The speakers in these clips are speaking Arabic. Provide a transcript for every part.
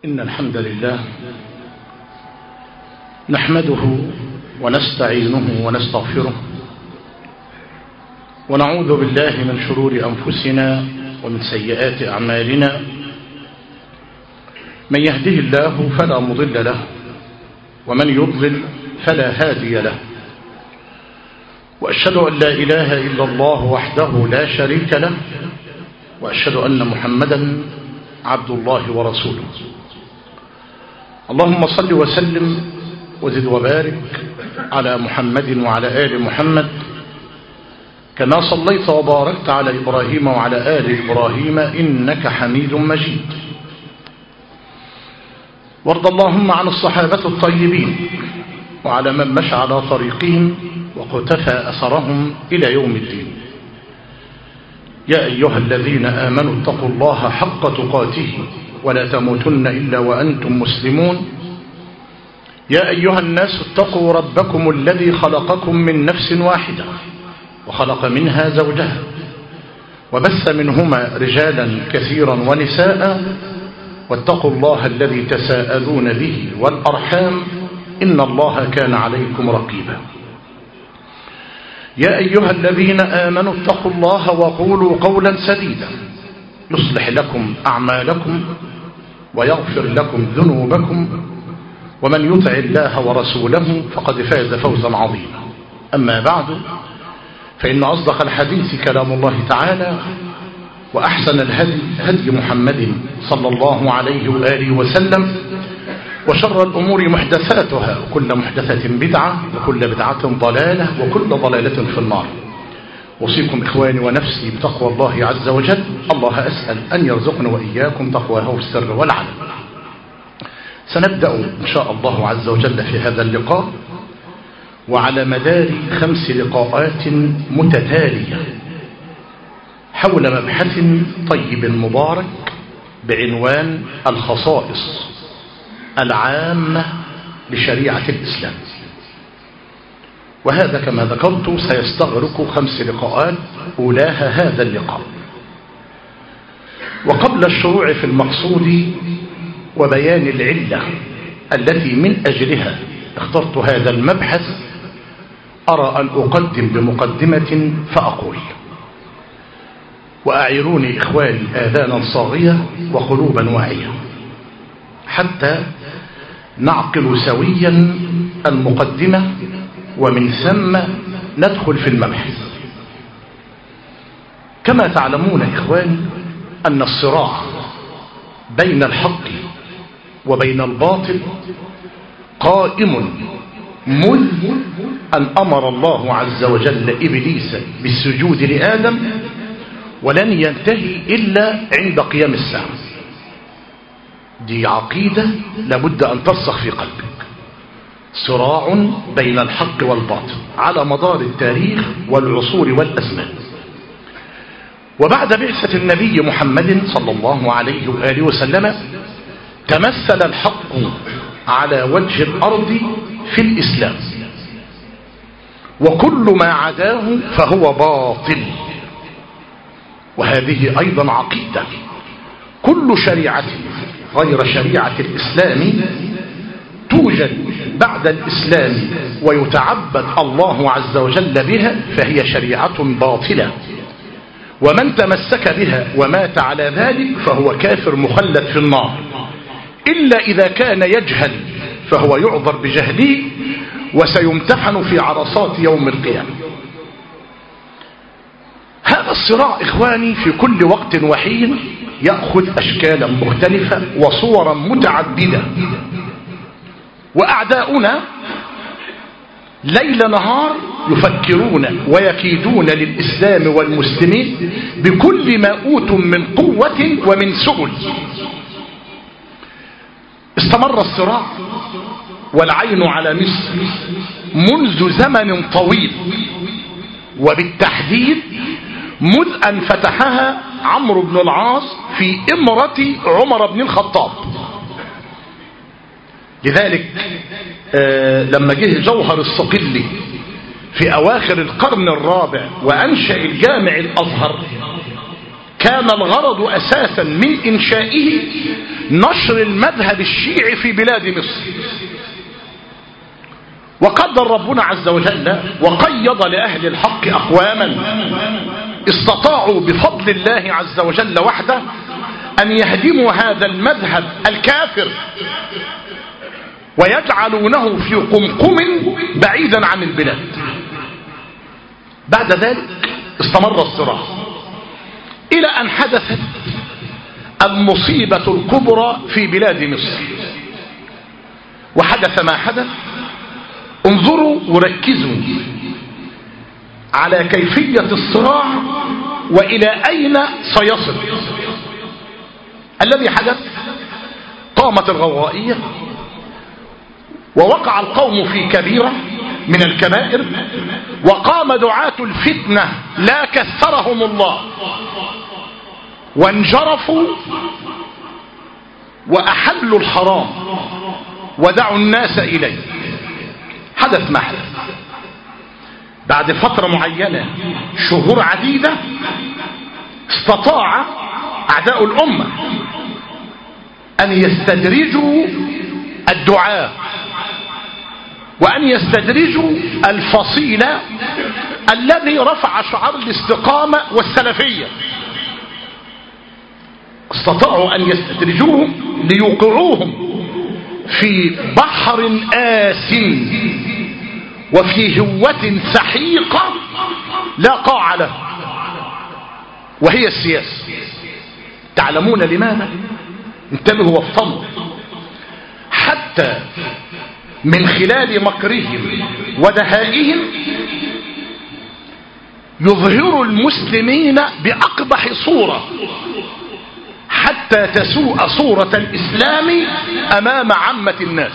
إن الحمد لله نحمده ونستعينه ونستغفره ونعوذ بالله من شرور أنفسنا ومن سيئات أعمالنا. من يهده الله فلا مضل له ومن يضلل فلا هادي له، وأشهد أن لا إله إلا الله وحده لا شريك له، وأشهد أن محمدا عبد الله ورسوله. اللهم صل وسلم وزد وبارك على محمد وعلى آل محمد كما صليت وباركت على إبراهيم وعلى آل إبراهيم إنك حميد مجيد. وارض اللهم عن الصحابة الطيبين وعلى من مشى على طريقهم وقتفى أثرهم إلى يوم الدين. يا أيها الذين آمنوا اتقوا الله حق تقاته ولا تموتن إلا وأنتم مسلمون. يا أيها الناس اتقوا ربكم الذي خلقكم من نفس واحدة وخلق منها زوجها وبث منهما رجالا كثيرا ونساء، واتقوا الله الذي تساءلون به والأرحام إن الله كان عليكم رقيبا. يا أيها الذين آمنوا اتقوا الله وقولوا قولا سديدا يصلح لكم أعمالكم ويغفر لكم ذنوبكم، ومن يطع الله ورسوله فقد فاز فوزا عظيما. أما بعد، فإن أصدق الحديث كلام الله تعالى، وأحسن الهدي هدي محمد صلى الله عليه وآله وسلم، وشر الأمور محدثاتها وكل محدثة بدعة وكل بدعة ضلالة وكل ضلالة في النار. أوصيكم إخواني ونفسي بتقوى الله عز وجل. الله أسأل أن يرزقنا وإياكم تقواه في السر والعلن. سنبدأ إن شاء الله عز وجل في هذا اللقاء وعلى مدار 5 لقاءات متتالية حول مبحث طيب مبارك بعنوان الخصائص العامة لشريعة الإسلام، وهذا كما ذكرت سيستغرق 5 لقاءات أولاها هذا اللقاء. وقبل الشروع في المقصود وبيان العلة التي من أجلها اخترت هذا المبحث، أرى أن أقدم بمقدمة فأقول: وأعيروني إخواني آذانا صاغية وقلوبا واعية حتى نعقل سويا المقدمة، ومن ثم ندخل في المبحث. كما تعلمون إخواني أن الصراع بين الحق وبين الباطل قائم منذ أن أمر الله عز وجل إبليس بالسجود لآدم، ولن ينتهي إلا عند قيام الساعة. دي عقيدة لابد أن ترسخ في قلبك. صراع بين الحق والباطل على مدار التاريخ والعصور والأزمان. وبعد بعثة النبي محمد صلى الله عليه وآله وسلم تمثل الحق على وجه الأرض في الإسلام، وكل ما عداه فهو باطل. وهذه أيضا عقيدة: كل شريعة غير شريعة الإسلام توجد بعد الإسلام ويتعبد الله عز وجل بها فهي شريعة باطلة، ومن تمسك بها ومات على ذلك فهو كافر مخلد في النار، إلا إذا كان يجهل فهو يعذر بجهله وسيمتحن في عرصات يوم القيامة. هذا الصراع إخواني في كل وقت وحين يأخذ أشكالا مختلفة وصورا متعددة، وأعداؤنا ليل نهار يفكرون ويكيدون للإسلام والمسلمين بكل ما أوتوا من قوة ومن سبل. استمر الصراع والعين على مصر منذ زمن طويل، وبالتحديد مذ أن فتحها عمرو بن العاص في إمرة عمر بن الخطاب. لذلك لما جه جوهر الصقلي في أواخر القرن الرابع وأنشأ الجامع الأزهر، كان الغرض أساسا من إنشائه نشر المذهب الشيعي في بلاد مصر. وقدر ربنا عز وجل وقيض لأهل الحق أقواما استطاعوا بفضل الله عز وجل وحده أن يهدموا هذا المذهب الكافر ويجعلونه في قمقم بعيدا عن البلاد. بعد ذلك استمر الصراع إلى أن حدثت المصيبة الكبرى في بلاد مصر. وحدث ما حدث. انظروا وركزوا على كيفية الصراع وإلى أين سيصل. الذي حدث: قامت الغوغائية ووقع القوم في كبيرة من الكبائر، وقام دعاة الفتنة لا كثرهم الله وانجرفوا وأحلوا الحرام ودعوا الناس إليه. حدث ما حدث. بعد فترة معينة، شهور عديدة، استطاع أعداء الأمة أن يستدرجوا الدعاة وأن يستدرجوا الفصيل الذي رفع شعار الاستقامة والسلفية. استطاعوا أن يستدرجوهم ليوقعوهم في بحر آس وفي هوة سحيقة لا قاع له، وهي السياسة. تعلمون لماذا؟ انتبهوا وافطنوا. حتى من خلال مكرهم ودهائهم يظهر المسلمين بأقبح صورة حتى تسوء صورة الإسلام أمام عامة الناس.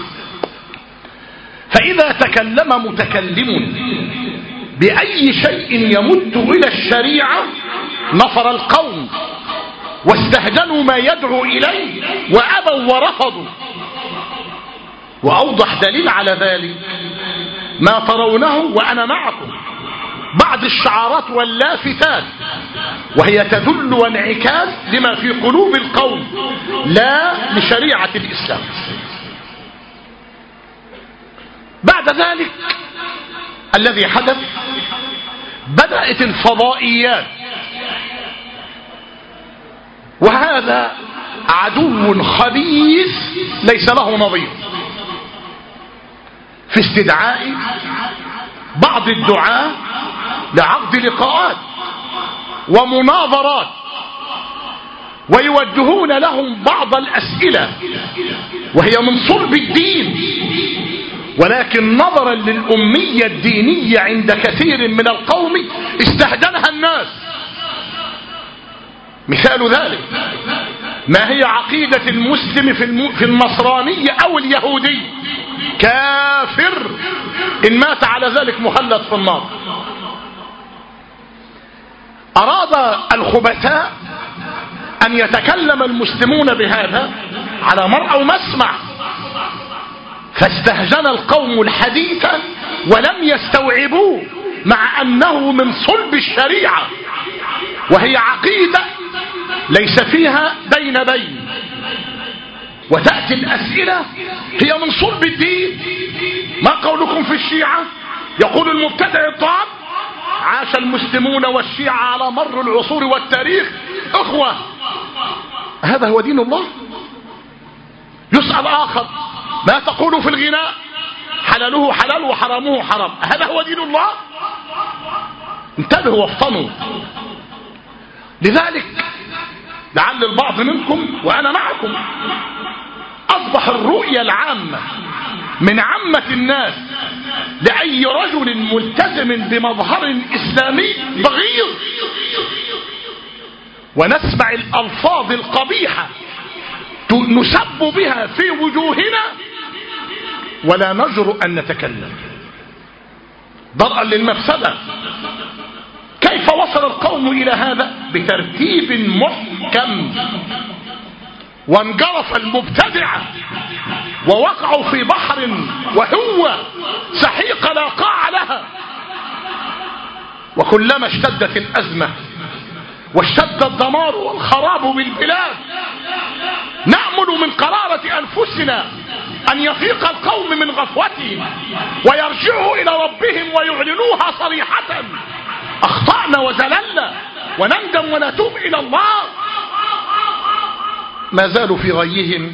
فإذا تكلم متكلم بأي شيء يمت إلى الشريعة نفر القوم واستهجنوا ما يدعو إليه وأبوا ورفضوا. وأوضح دليل على ذلك ما ترونه وأنا معكم بعض الشعارات واللافتات، وهي تدل وانعكاس لما في قلوب القوم لا لشريعة الإسلام. بعد ذلك الذي حدث: بدأت الفضائيات، وهذا عدو خبيث ليس له نظير، في استدعاء بعض الدعاة لعقد لقاءات ومناظرات، ويوجهون لهم بعض الأسئلة وهي من صلب الدين، ولكن نظرا للأمية الدينية عند كثير من القوم استهجنها الناس. مثال ذلك: ما هي عقيدة المسلم في النصرانية أو اليهودية؟ كافر إن مات على ذلك مخلد في النار. أراد الخبثاء أن يتكلم المسلمون بهذا على مرأى ومسمع، فاستهجن القوم الحديث ولم يستوعبوه، مع أنه من صلب الشريعة، وهي عقيدة ليس فيها بين. وتأتي الأسئلة هي من صلب الدين. ما قولكم في الشيعة؟ يقول المبتدع الضال: عاش المسلمون والشيعة على مر العصور والتاريخ أخوة. هذا هو دين الله؟ يسأل آخر: ما تقول في الغناء؟ حلاله حلال وحرامه حرام. هذا هو دين الله؟ انتبهوا وافطنوا. لذلك لعل البعض منكم وأنا معكم أصبح الرؤية العامة من عامة الناس لأي رجل ملتزم بمظهر إسلامي بغيض، ونسمع الألفاظ القبيحة نسب بها في وجوهنا ولا نجرؤ أن نتكلم ضرءا للمفسدة. كيف وصل القوم إلى هذا؟ بترتيب محكم. وانجرف المبتدعة ووقعوا في بحر وهو سحيق لا قاع لها. وكلما اشتدت الأزمة واشتد الدمار والخراب بالبلاد، نأمل من قرارة أنفسنا أن يفيق القوم من غفوتهم ويرجعوا إلى ربهم ويعلنوها صريحة: أخطأنا وزللنا، ونندم ونتوب إلى الله. ما زالوا في غيهم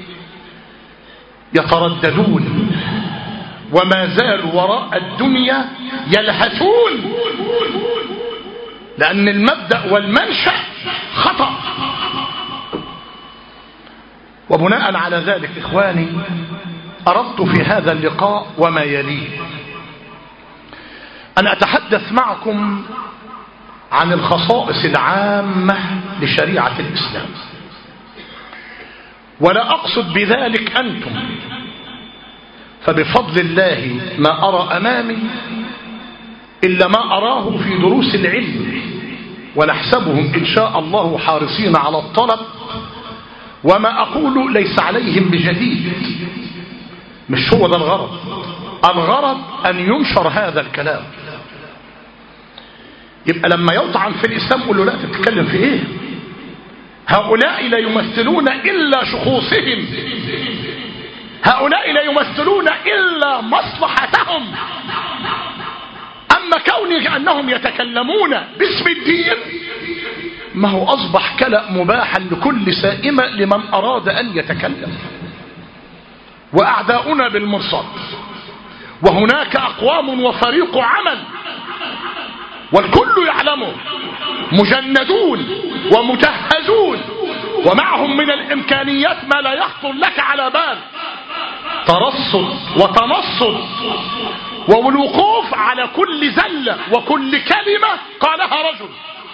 يترددون، وما زالوا وراء الدنيا يلهثون، لأن المبدأ والمنشأ خطأ. وبناء على ذلك إخواني، أردت في هذا اللقاء وما يليه أن أتحدث معكم عن الخصائص العامة لشريعة الإسلام، ولا أقصد بذلك أنتم، فبفضل الله ما أرى أمامي إلا ما أراه في دروس العلم، ونحسبهم إن شاء الله حارصين على الطلب، وما أقول ليس عليهم بجديد. مش هو ده الغرض، الغرض أن ينشر هذا الكلام. يبقى لما يطعن في الإسلام قل له لا تتكلم في إيه؟ هؤلاء لا يمثلون إلا شخوصهم، هؤلاء لا يمثلون إلا مصلحتهم. أما كونه أنهم يتكلمون باسم الدين، ما هو أصبح كلام مباحا لكل سائمة لمن أراد أن يتكلم. وأعداؤنا بالمرصاد، وهناك أقوام وفريق عمل والكل يعلمه، مجندون ومجهزون، ومعهم من الإمكانيات ما لا يخطر لك على بال، ترصد وتنصد والوقوف على كل زلة وكل كلمة قالها رجل.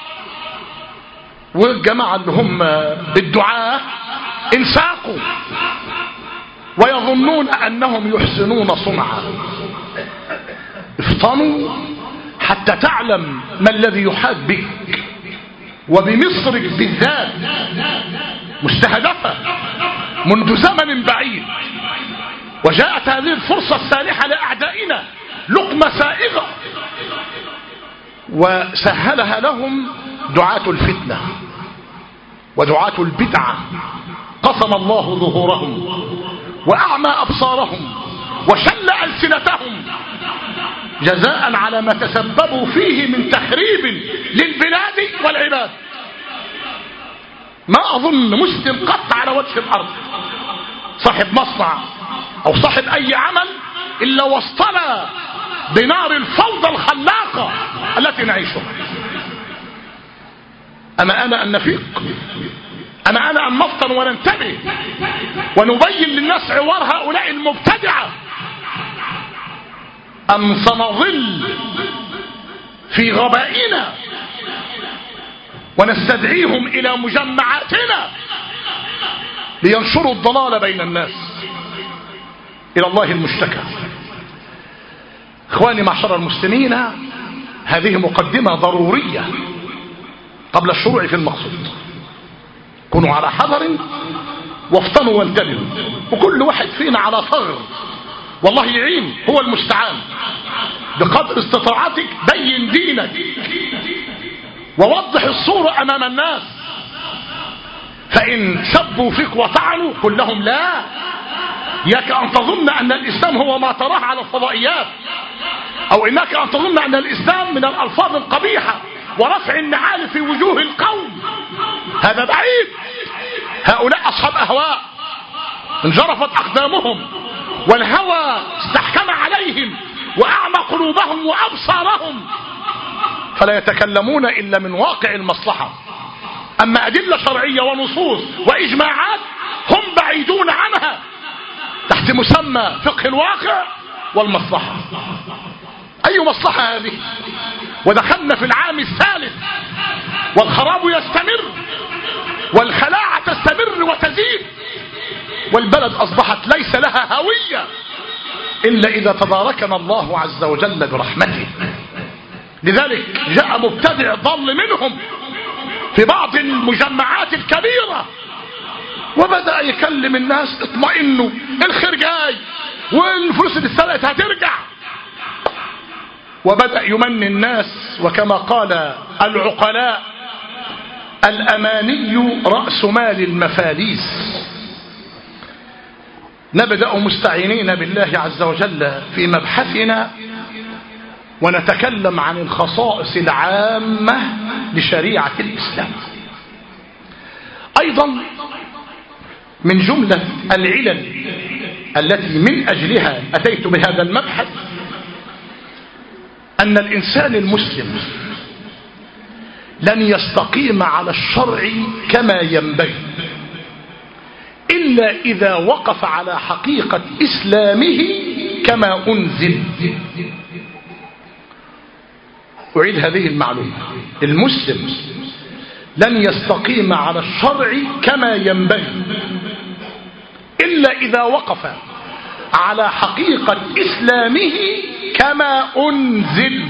والجماعة اللي هم الدعاة انساقوا ويظنون أنهم يحسنون صنعا، افطنوا حتى تعلم ما الذي يحاك بك، وبمصر بالذات مستهدفة منذ زمن بعيد، وجاءت هذه الفرصة السانحة لأعدائنا لقمة سائغة، وسهلها لهم دعاة الفتنة ودعاة البدعة، قسم الله ظهورهم وأعمى أبصارهم وشل ألسنتهم جزاء على ما تسببوا فيه من تخريب للبلاد والعباد. ما أظن مسلم قط على وجه الأرض صاحب مصنع أو صاحب أي عمل إلا واصطلى بنار الفوضى الخلاقة التي نعيشها. أما أنا أن نفيق، أما أنا أن نفطن وننتبه ونبين للناس عوار هؤلاء المبتدعة، أم سنظل في غبائنا ونستدعيهم إلى مجمعاتنا لينشروا الضلال بين الناس؟ إلى الله المشتكى. إخواني معشر المسلمين، هذه مقدمة ضرورية قبل الشروع في المقصود. كونوا على حذر وافطنوا وانتبهوا، وكل واحد فينا على ثغر، والله يعين، هو المستعان. بقدر استطاعتك بين دينك ووضح الصورة أمام الناس. فإن سبوا فيك وطعنوا قل لهم لا، إياك أن تظن أن الإسلام هو ما تراه على الفضائيات، أو إنك أن تظن أن الإسلام من الألفاظ القبيحة ورفع النعال في وجوه القوم، هذا بعيد. هؤلاء أصحاب أهواء انجرفت أقدامهم والهوى استحكم عليهم وأعمى قلوبهم وأبصارهم، فلا يتكلمون إلا من واقع المصلحة. أما أدلة شرعية ونصوص وإجماعات هم بعيدون عنها تحت مسمى فقه الواقع والمصلحة. أي مصلحة هذه؟ ودخلنا في العام الثالث والخراب يستمر والخلاعة تستمر وتزيد، والبلد أصبحت ليس لها هوية إلا إذا تباركنا الله عز وجل برحمته. لذلك جاء مبتدع ضل منهم في بعض المجمعات الكبيرة وبدأ يكلم الناس اطمئنوا، الخير جاي والفلوس اللي اتسرقت هترجع، وبدأ يمني الناس. وكما قال العقلاء الأماني رأس مال المفاليس. نبدأ مستعينين بالله عز وجل في مبحثنا ونتكلم عن الخصائص العامة لشريعة الإسلام. أيضا من جملة العلل التي من أجلها أتيت بهذا المبحث أن الإنسان المسلم لن يستقيم على الشرع كما ينبغي إلا إذا وقف على حقيقة إسلامه كما أنزل. أعيد هذه المعلومة: المسلم لن يستقيم على الشرع كما ينبغي إلا إذا وقف على حقيقة إسلامه كما أنزل.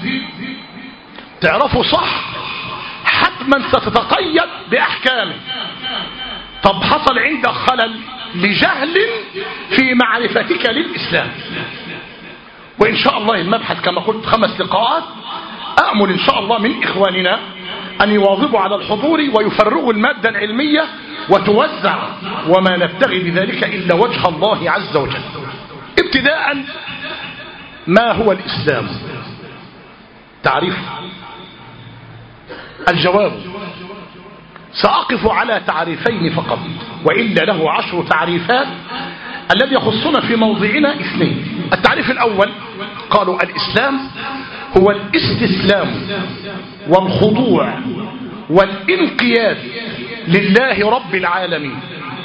تعرفوا صح حتما ستتقيد بأحكامه. طب حصل عندك خلل لجهل في معرفتك للإسلام. وإن شاء الله المبحث كما قلت 5 لقاءات. أأمل إن شاء الله من إخواننا أن يواظبوا على الحضور ويفرغوا المادة العلمية وتوزع، وما نبتغي بذلك إلا وجه الله عز وجل. ابتداء، ما هو الإسلام؟ تعريف. الجواب: سأقف على تعريفين فقط، وإلا له 10 تعريفات. الذي يخصنا في موضعنا 2. التعريف الأول قالوا: الإسلام هو الاستسلام والخضوع والانقياد لله رب العالمين.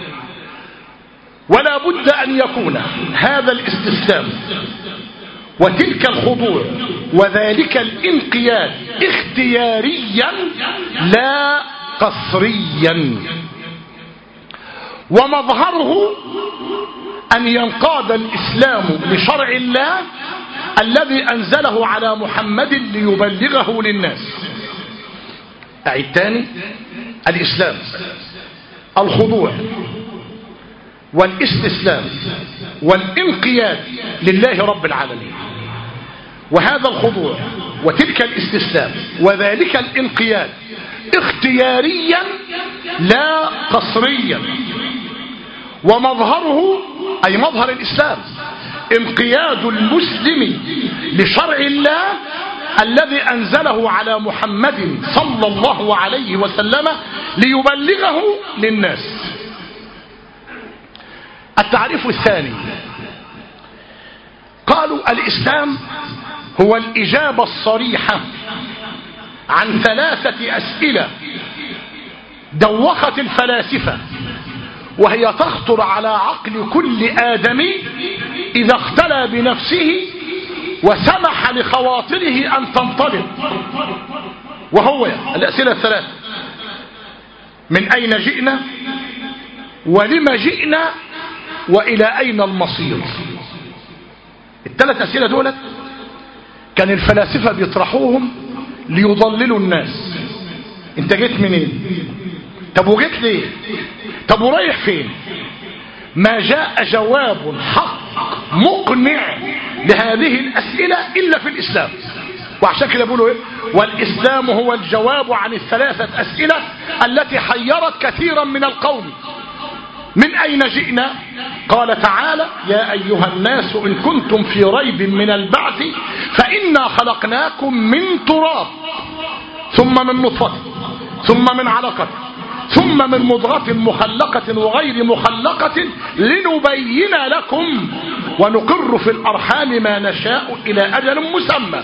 ولا بد أن يكون هذا الاستسلام وتلك الخضوع وذلك الانقياد اختياريا لا قصريا، ومظهره أن ينقاد الإسلام لشرع الله الذي أنزله على محمد ليبلغه للناس. أعيد تاني: الإسلام الخضوع والاستسلام والانقياد لله رب العالمين، وهذا الخضوع وتلك الاستسلام وذلك الانقياد اختياريا لا قصريا، ومظهره أي مظهر الإسلام انقياد المسلم لشرع الله الذي أنزله على محمد صلى الله عليه وسلم ليبلغه للناس. التعريف الثاني قالوا: الإسلام هو الإجابة الصريحة عن 3 أسئلة دوخت الفلاسفة، وهي تخطر على عقل كل آدمي إذا اختلى بنفسه وسمح لخواطره أن تنطلق. وهو الأسئلة 3: من أين جئنا، ولما جئنا، وإلى أين المصير. ال3 أسئلة دولت كان الفلاسفة بيطرحوهم ليضللوا الناس. انت جيت منين؟ طب وجيت ليه؟ طب ورايح فين؟ ما جاء جواب حق مقنع لهذه الأسئلة إلا في الإسلام. وعشان كده بيقولوا إيه؟ والإسلام هو الجواب عن ال3 أسئلة التي حيرت كثيرا من القوم. من أين جئنا؟ قال تعالى: يا أيها الناس إن كنتم في ريب من البعث فإنا خلقناكم من تراب ثم من نطفة ثم من علقة ثم من مضغة مخلقة وغير مخلقة لنبين لكم ونقر في الأرحام ما نشاء إلى أجل مسمى.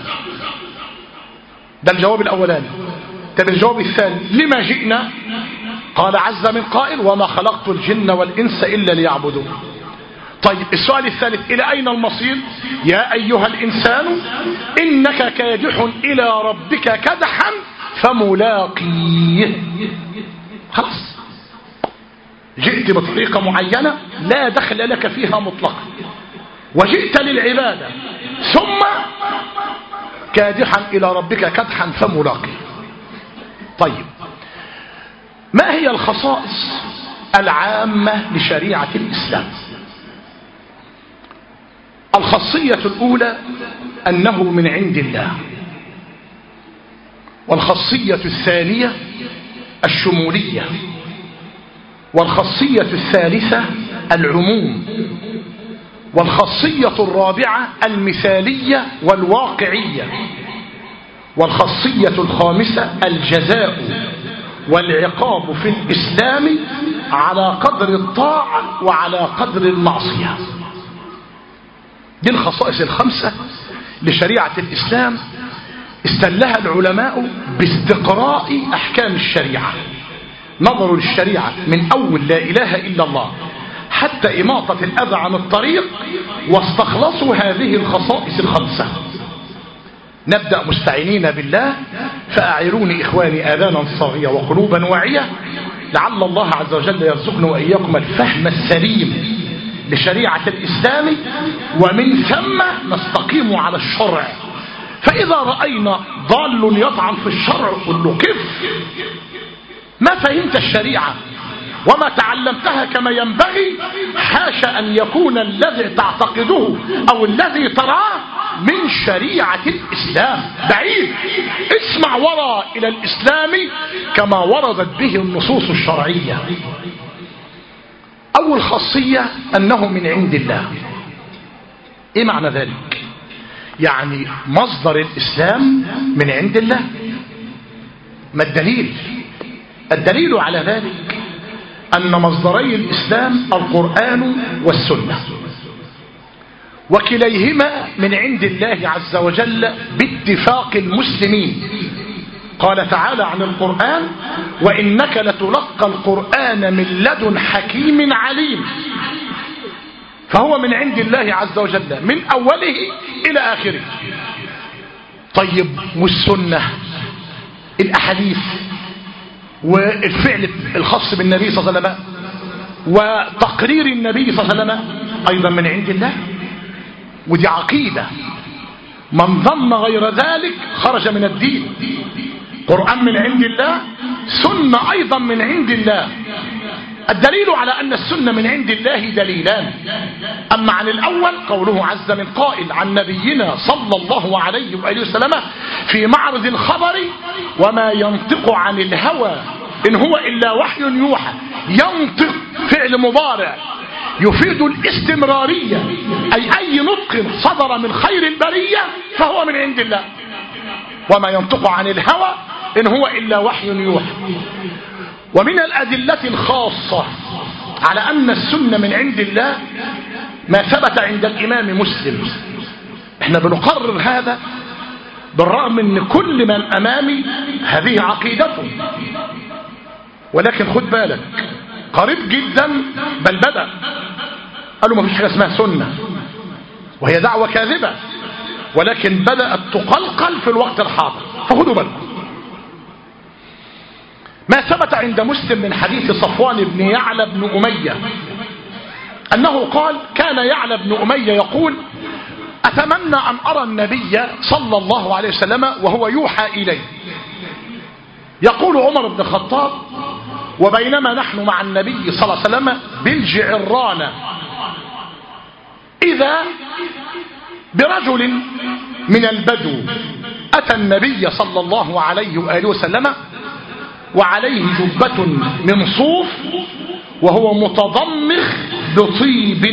ده الجواب الأولاني. طب الجواب الثاني: لما جئنا؟ قال عز من قائل: وما خلقت الجن والإنس إلا ليعبدون. طيب السؤال الثالث: إلى أين المصير؟ يا أيها الإنسان إنك كادح إلى ربك كدحا فملاقيه. خلاص، جئت بطريقة معينة لا دخل لك فيها مطلقا، وجئت للعبادة، ثم كادحا إلى ربك كدحا فملاقيه. طيب، ما هي الخصائص العامة لشريعة الإسلام؟ الخاصية الأولى أنه من عند الله، والخاصية الثانية الشمولية، والخاصية الثالثة العموم، والخاصية الرابعة المثالية والواقعية، والخاصية الخامسة الجزاء والعقاب في الإسلام على قدر الطاعة وعلى قدر المعصية. دي الخصائص الخمسة لشريعة الإسلام استلها العلماء باستقراء أحكام الشريعة، نظروا للشريعة من أول لا إله إلا الله حتى إماطة الأذى عن الطريق، واستخلصوا هذه الخصائص الخمسة. نبدأ مستعينين بالله، فأعيروني إخواني آذانا صاغية وقلوبا واعية، لعل الله عز وجل يرزقنا وإياكم الفهم السليم لشريعة الإسلام، ومن ثم نستقيم على الشرع. فإذا رأينا ضال يطعن في الشرع قل له كيف؟ ما فهمت الشريعة وما تعلمتها كما ينبغي، حاشا أن يكون الذي تعتقده أو الذي تراه من شريعة الإسلام، بعيد. اسمع ورا إلى الإسلام كما وردت به النصوص الشرعية. أول خاصية أنه من عند الله. إيه معنى ذلك؟ يعني مصدر الإسلام من عند الله. ما الدليل؟ الدليل على ذلك أن مصدري الإسلام القرآن والسنة، وكليهما من عند الله عز وجل باتفاق المسلمين. قال تعالى عن القرآن: وإنك لتلقى القرآن من لدن حكيم عليم. فهو من عند الله عز وجل من أوله إلى آخره. طيب، والسنة، الأحاديث والفعل الخاص بالنبي صلى الله عليه وسلم وتقرير النبي صلى الله عليه وسلم أيضا من عند الله. ودي عقيدة، من ظن غير ذلك خرج من الدين. قرآن من عند الله، سنة أيضا من عند الله. الدليل على أن السنة من عند الله دليلان. أما عن الأول قوله عز من قائل عن نبينا صلى الله عليه وآله وسلم في معرض الخبر: وما ينطق عن الهوى إن هو إلا وحي يوحى. ينطق فعل مضارع يفيد الاستمرارية، أي نطق صدر من خير البرية فهو من عند الله. وما ينطق عن الهوى إن هو إلا وحي يوحى. ومن الأدلة الخاصة على أن السنة من عند الله ما ثبت عند الإمام مسلم. احنا بنقرر هذا بالرغم من كل من أمامي هذه عقيدته، ولكن خد بالك قريب جدا بل بدأ قالوا ما فيش حاجة اسمها سنة، وهي دعوة كاذبة، ولكن بدأت تقلقل في الوقت الحاضر. فخدوا بالكم. ما ثبت عند مسلم من حديث صفوان بن يعلى بن أمية أنه قال: كان يعلى بن أمية يقول: أتمنى أن أرى النبي صلى الله عليه وسلم وهو يوحى إليه. يقول عمر بن الخطاب: وبينما نحن مع النبي صلى الله عليه وسلم بالجعرانة إذا برجل من البدو أتى النبي صلى الله عليه وآله وسلم وعليه جبة من صوف وهو متضمخ بطيب،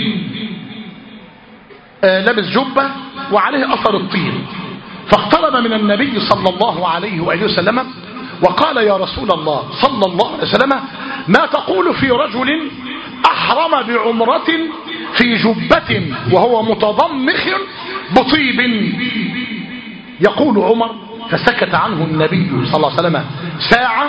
لبس جبة وعليه أثر الطين. فاقترب من النبي صلى الله عليه وآله وسلم وقال: يا رسول الله صلى الله عليه وسلم، ما تقول في رجل أحرم بعمرة في جبة وهو متضمخ بطيب؟ يقول عمر: فسكت عنه النبي صلى الله عليه وسلم ساعة،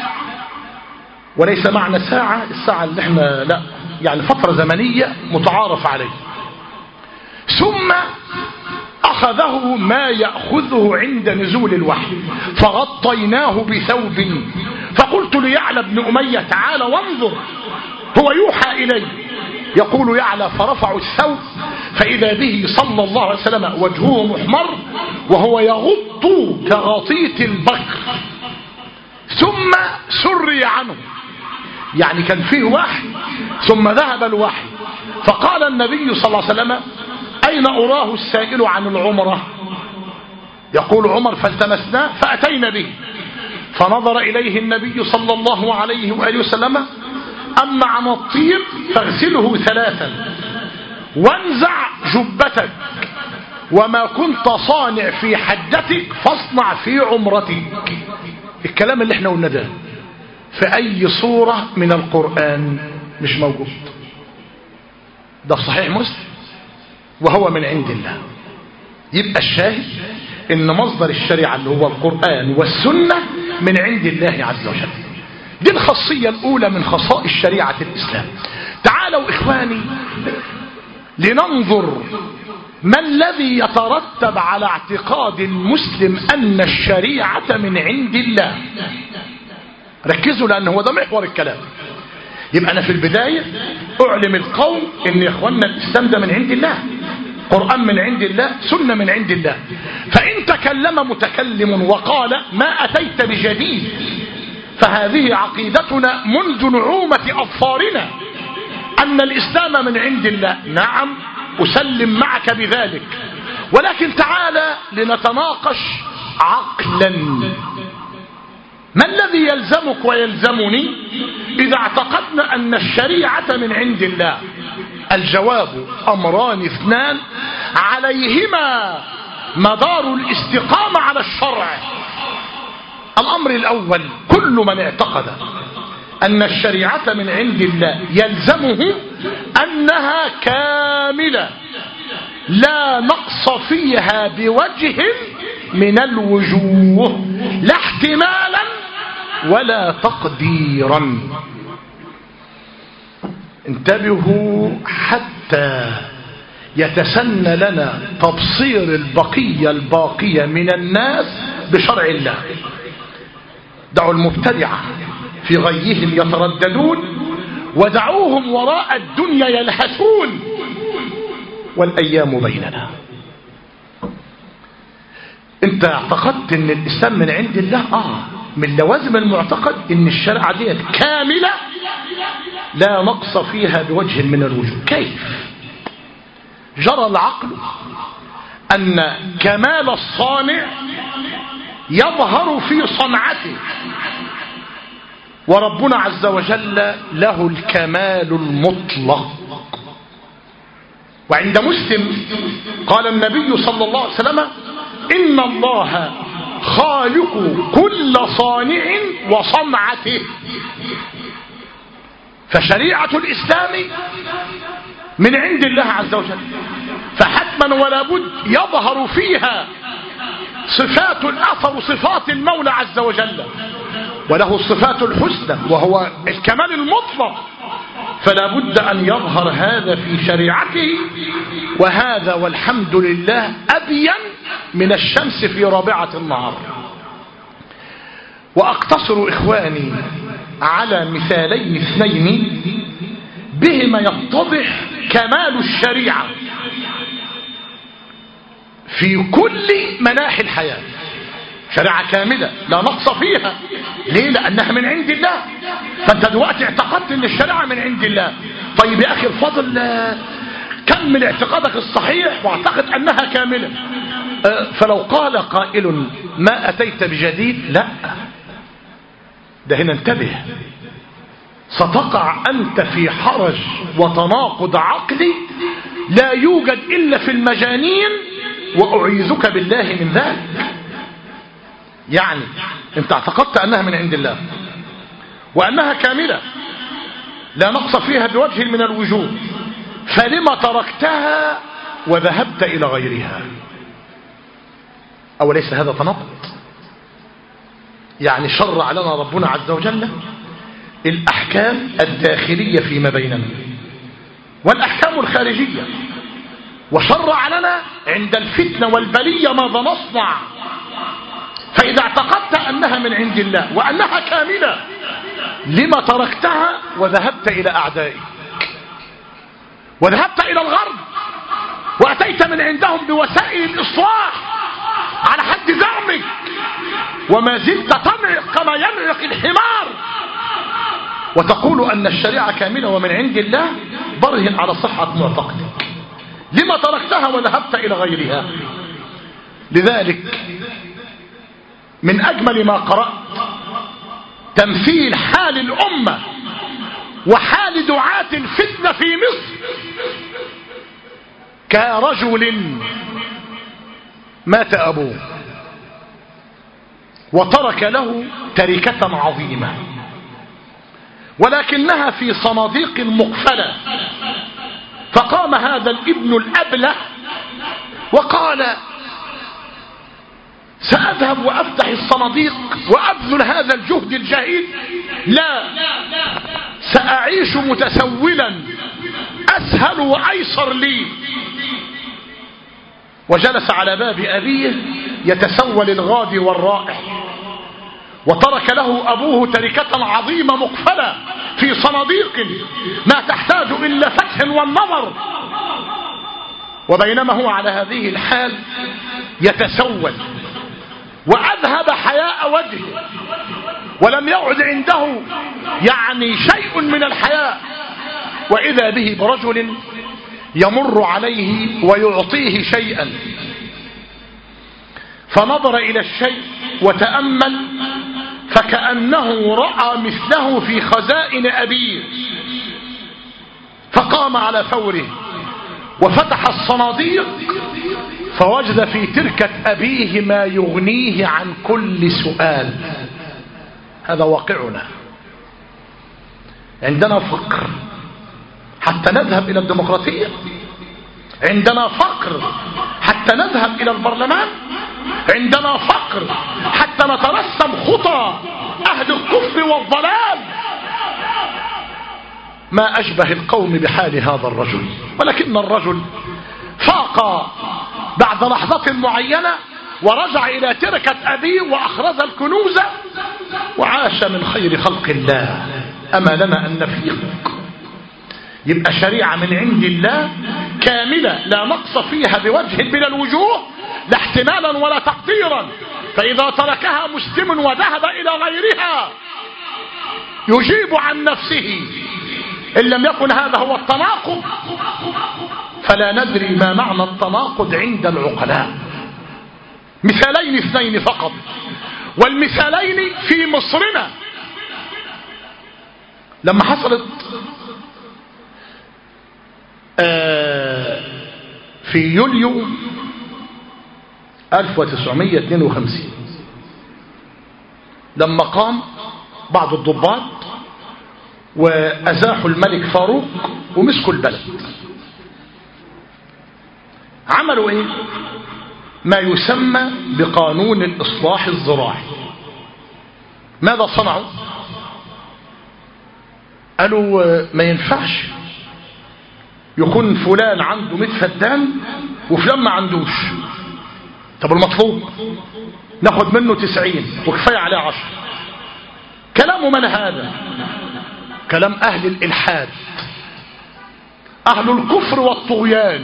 وليس معنى ساعة الساعة اللي احنا لا، يعني فترة زمنية متعارف عليه. ثم أخذه ما يأخذه عند نزول الوحي فغطيناه بثوب، فقلت ليعلى بن أمية: تعال وانظر، هو يوحى إليه. يقول يعلى: فرفعوا الثوب فإذا به صلى الله عليه وسلم وجهه محمر وهو يغط كغطية البكر، ثم سري عنه، يعني كان فيه وحي ثم ذهب الوحي. فقال النبي صلى الله عليه وسلم: أين أراه السائل عن العمرة؟ يقول عمر: فالتمسناه فأتينا به، فنظر إليه النبي صلى الله عليه وآله وسلم: أما عن الطيب فاغسله 3 وانزع جبتك، وما كنت صانع في حجتك فاصنع في عمرتك. الكلام اللي احنا قلنا ده في أي صورة من القرآن مش موجود. ده في صحيح مسلم وهو من عند الله. يبقى الشاهد ان مصدر الشريعة اللي هو القرآن والسنة من عند الله عز وجل. دي الخاصية الأولى من خصائص شريعة الإسلام. تعالوا إخواني لننظر ما الذي يترتب على اعتقاد المسلم أن الشريعة من عند الله. ركزوا لأن هو ده محور الكلام. يبقى أنا في البداية أعلم القوم إن يا إخواننا الإسلام ده من عند الله، قرآن من عند الله، سنة من عند الله. فإن تكلم متكلم وقال ما أتيت بجديد فهذه عقيدتنا منذ نعومة أظفارنا أن الإسلام من عند الله. نعم أسلم معك بذلك، ولكن تعالى لنتناقش عقلا. ما الذي يلزمك ويلزمني إذا اعتقدنا أن الشريعة من عند الله؟ الجواب أمران 2 عليهما مدار الاستقامة على الشرع. الأمر الأول: كل من اعتقد أن الشريعة من عند الله يلزمه أنها كاملة لا نقص فيها بوجه من الوجوه، لا احتمالا ولا تقديرا. انتبهوا حتى يتسنى لنا تبصير البقية الباقية من الناس بشرع الله. دعوا المبتدعة في غيهم يترددون، ودعوهم وراء الدنيا يلهثون، والأيام بيننا. انت اعتقدت ان الإسلام من عند الله؟ من لوازم المعتقد ان الشريعة دي كاملة لا نقص فيها بوجه من الوجوه. كيف؟ جرى العقل أن كمال الصانع يظهر في صنعته، وربنا عز وجل له الكمال المطلق. وعند مسلم قال النبي صلى الله عليه وسلم: إن الله خالق كل صانع وصنعته. فشريعة الإسلام من عند الله عز وجل، فحتما ولا بد يظهر فيها صفات الأثر صفات المولى عز وجل، وله الصفات الحسنى وهو الكمال المطلق، فلا بد أن يظهر هذا في شريعته. وهذا والحمد لله أبين من الشمس في رابعة النهار. وأقتصر إخواني على مثالين 2 بهما يتضح كمال الشريعة في كل مناحي الحياة. شريعة كاملة لا نقص فيها. ليه؟ لأنها من عند الله. فأنت دلوقتي اعتقدت أن الشريعة من عند الله. طيب يا أخي الفضل، كمل اعتقادك الصحيح واعتقد أنها كاملة. فلو قال قائل ما أتيت بجديد، لا، ده هنا انتبه، ستقع أنت في حرج وتناقض عقلي لا يوجد إلا في المجانين، وأعيذك بالله من ذلك. يعني انت اعتقدت أنها من عند الله وأنها كاملة لا نقص فيها بوجه من الوجوه، فلما تركتها وذهبت إلى غيرها؟ أوليس هذا تناقض؟ يعني شرع لنا ربنا عز وجل الأحكام الداخلية فيما بيننا والأحكام الخارجية، وشرع لنا عند الفتنة والبلية ماذا نصنع. فإذا اعتقدت أنها من عند الله وأنها كاملة، لما تركتها وذهبت إلى أعدائك وذهبت إلى الغرب وأتيت من عندهم بوسائل الإصلاح على حد زعمك، وما زلت تنعق كما ينعق الحمار وتقول أن الشريعة كاملة ومن عند الله؟ برهن على صحة معتقدك. لما تركتها وذهبت إلى غيرها؟ لذلك من أجمل ما قرأت تمثيل حال الأمة وحال دعاة الفتنة في مصر كرجل مات أبوه وترك له تركة عظيمة، ولكنها في صناديق مقفلة. فقام هذا الابن الأبله وقال: سأذهب وأفتح الصناديق وأبذل هذا الجهد الجهيد؟ لا، سأعيش متسولا أسهل وأيسر لي. وجلس على باب أبيه يتسول الغادي والرائح، وترك له أبوه تركة عظيمة مقفلة في صناديق ما تحتاج إلا فتح والنظر. وبينما هو على هذه الحال يتسول وأذهب حياء وجهه، ولم يعد عنده شيء من الحياء، وإذا به برجل يمر عليه ويعطيه شيئا، فنظر إلى الشيء وتأمل فكأنه رأى مثله في خزائن أبيه، فقام على فوره وفتح الصناديق فوجد في تركة أبيه ما يغنيه عن كل سؤال. هذا واقعنا. عندنا فقر حتى نذهب إلى الديمقراطية، عندنا فقر حتى نذهب إلى البرلمان، عندنا فقر حتى نترسم خطى أهل الكفر والضلال. ما أشبه القوم بحال هذا الرجل، ولكن الرجل فاق بعد لحظة معينة ورجع إلى تركة أبيه وأخرج الكنوز وعاش من خير خلق الله. أما لنا أن نفيق، يبقى شريعة من عند الله كاملة لا نقص فيها بوجه من الوجوه، لا احتمالا ولا تقديرا. فإذا تركها مسلم وذهب إلى غيرها يجيب عن نفسه. إن لم يكن هذا هو التناقض فلا ندري ما معنى التناقض عند العقلاء. مثالين اثنين فقط، والمثالين في مصرنا. لما حصلت في يوليو 1952 لما قام بعض الضباط وأزاحوا الملك فاروق ومسكوا البلد، عملوا ايه؟ ما يسمى بقانون الإصلاح الزراعي. ماذا صنعوا؟ قالوا ما ينفعش يكون فلان عنده 100 فدان وفلان ما عندوش. طب المطلوب ناخد منه 90 وكفاية عليه 10. كلام من هذا؟ كلام أهل الإلحاد، أهل الكفر والطغيان.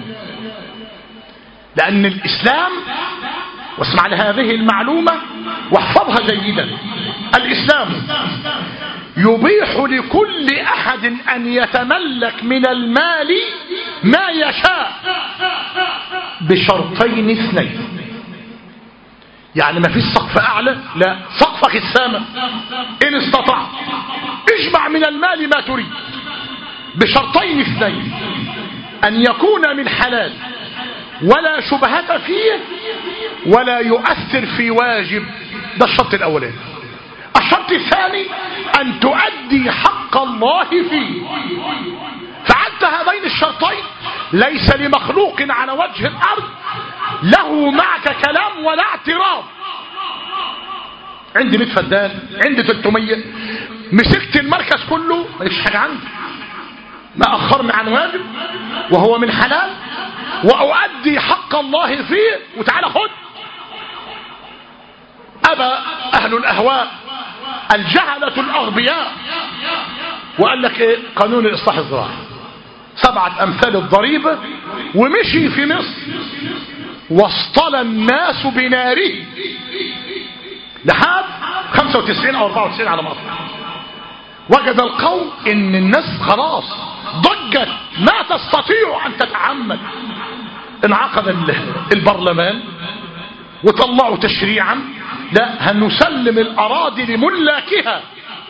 لأن الإسلام، واسمع لهذه المعلومة واحفظها جيدا، الإسلام يبيح لكل أحد أن يتملك من المال ما يشاء بشرطين اثنين. يعني ما فيش سقف أعلى، لا، سقفك السماء إن استطعت اجمع من المال ما تريد بشرطين اثنين: أن يكون من حلال ولا شبهة فيه ولا يؤثر في واجب. ده الشرط الأولاني. الشرط الثاني أن تؤدي حق الله فيه. فعلت هذين الشرطين ليس لمخلوق على وجه الأرض له معك كلام ولا اعتراض. عندي 100 فدان، عندي 300، مسكت المركز كله، ما ليش حاجة عندي، ما أخرني عن واجب وهو من حلال وأؤدي حق الله فيه، وتعالى خد. أبى أهل الأهواء الجهلة الأغبياء وقال لك إيه؟ قانون الإصلاح الزراعي 7 أمثال الضريبة، ومشي في مصر واصطلى الناس بناره لحد 95 أو 94 على ما أظن. وجد القوم إن الناس خلاص ضجت ما تستطيع أن تتحمل. انعقد البرلمان وطلعوا تشريعا: لا، هنسلم الأراضي لملاكها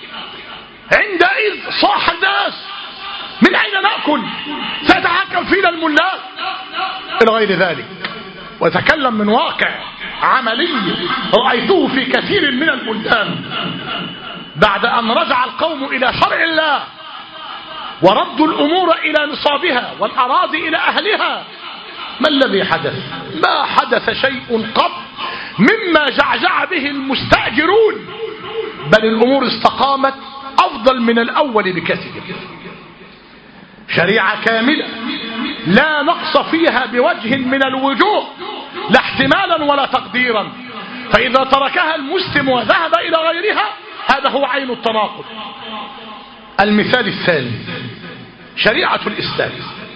عندئذ صاح الناس: من أين نأكل؟ سيتحكم فينا الملاك إلى غير ذلك. وتكلم من واقع عملي رأيته في كثير من البلدان بعد أن رجع القوم إلى شرع الله وردوا الأمور إلى نصابها والأراضي إلى أهلها. ما الذي حدث؟ ما حدث شيء قط مما جعجع به المستأجرون، بل الأمور استقامت أفضل من الأول بكثير. شريعة كاملة لا نقص فيها بوجه من الوجوه، لا احتمالا ولا تقديرا، فإذا تركها المسلم وذهب إلى غيرها هذا هو عين التناقض. المثال الثاني: شريعة الإسلام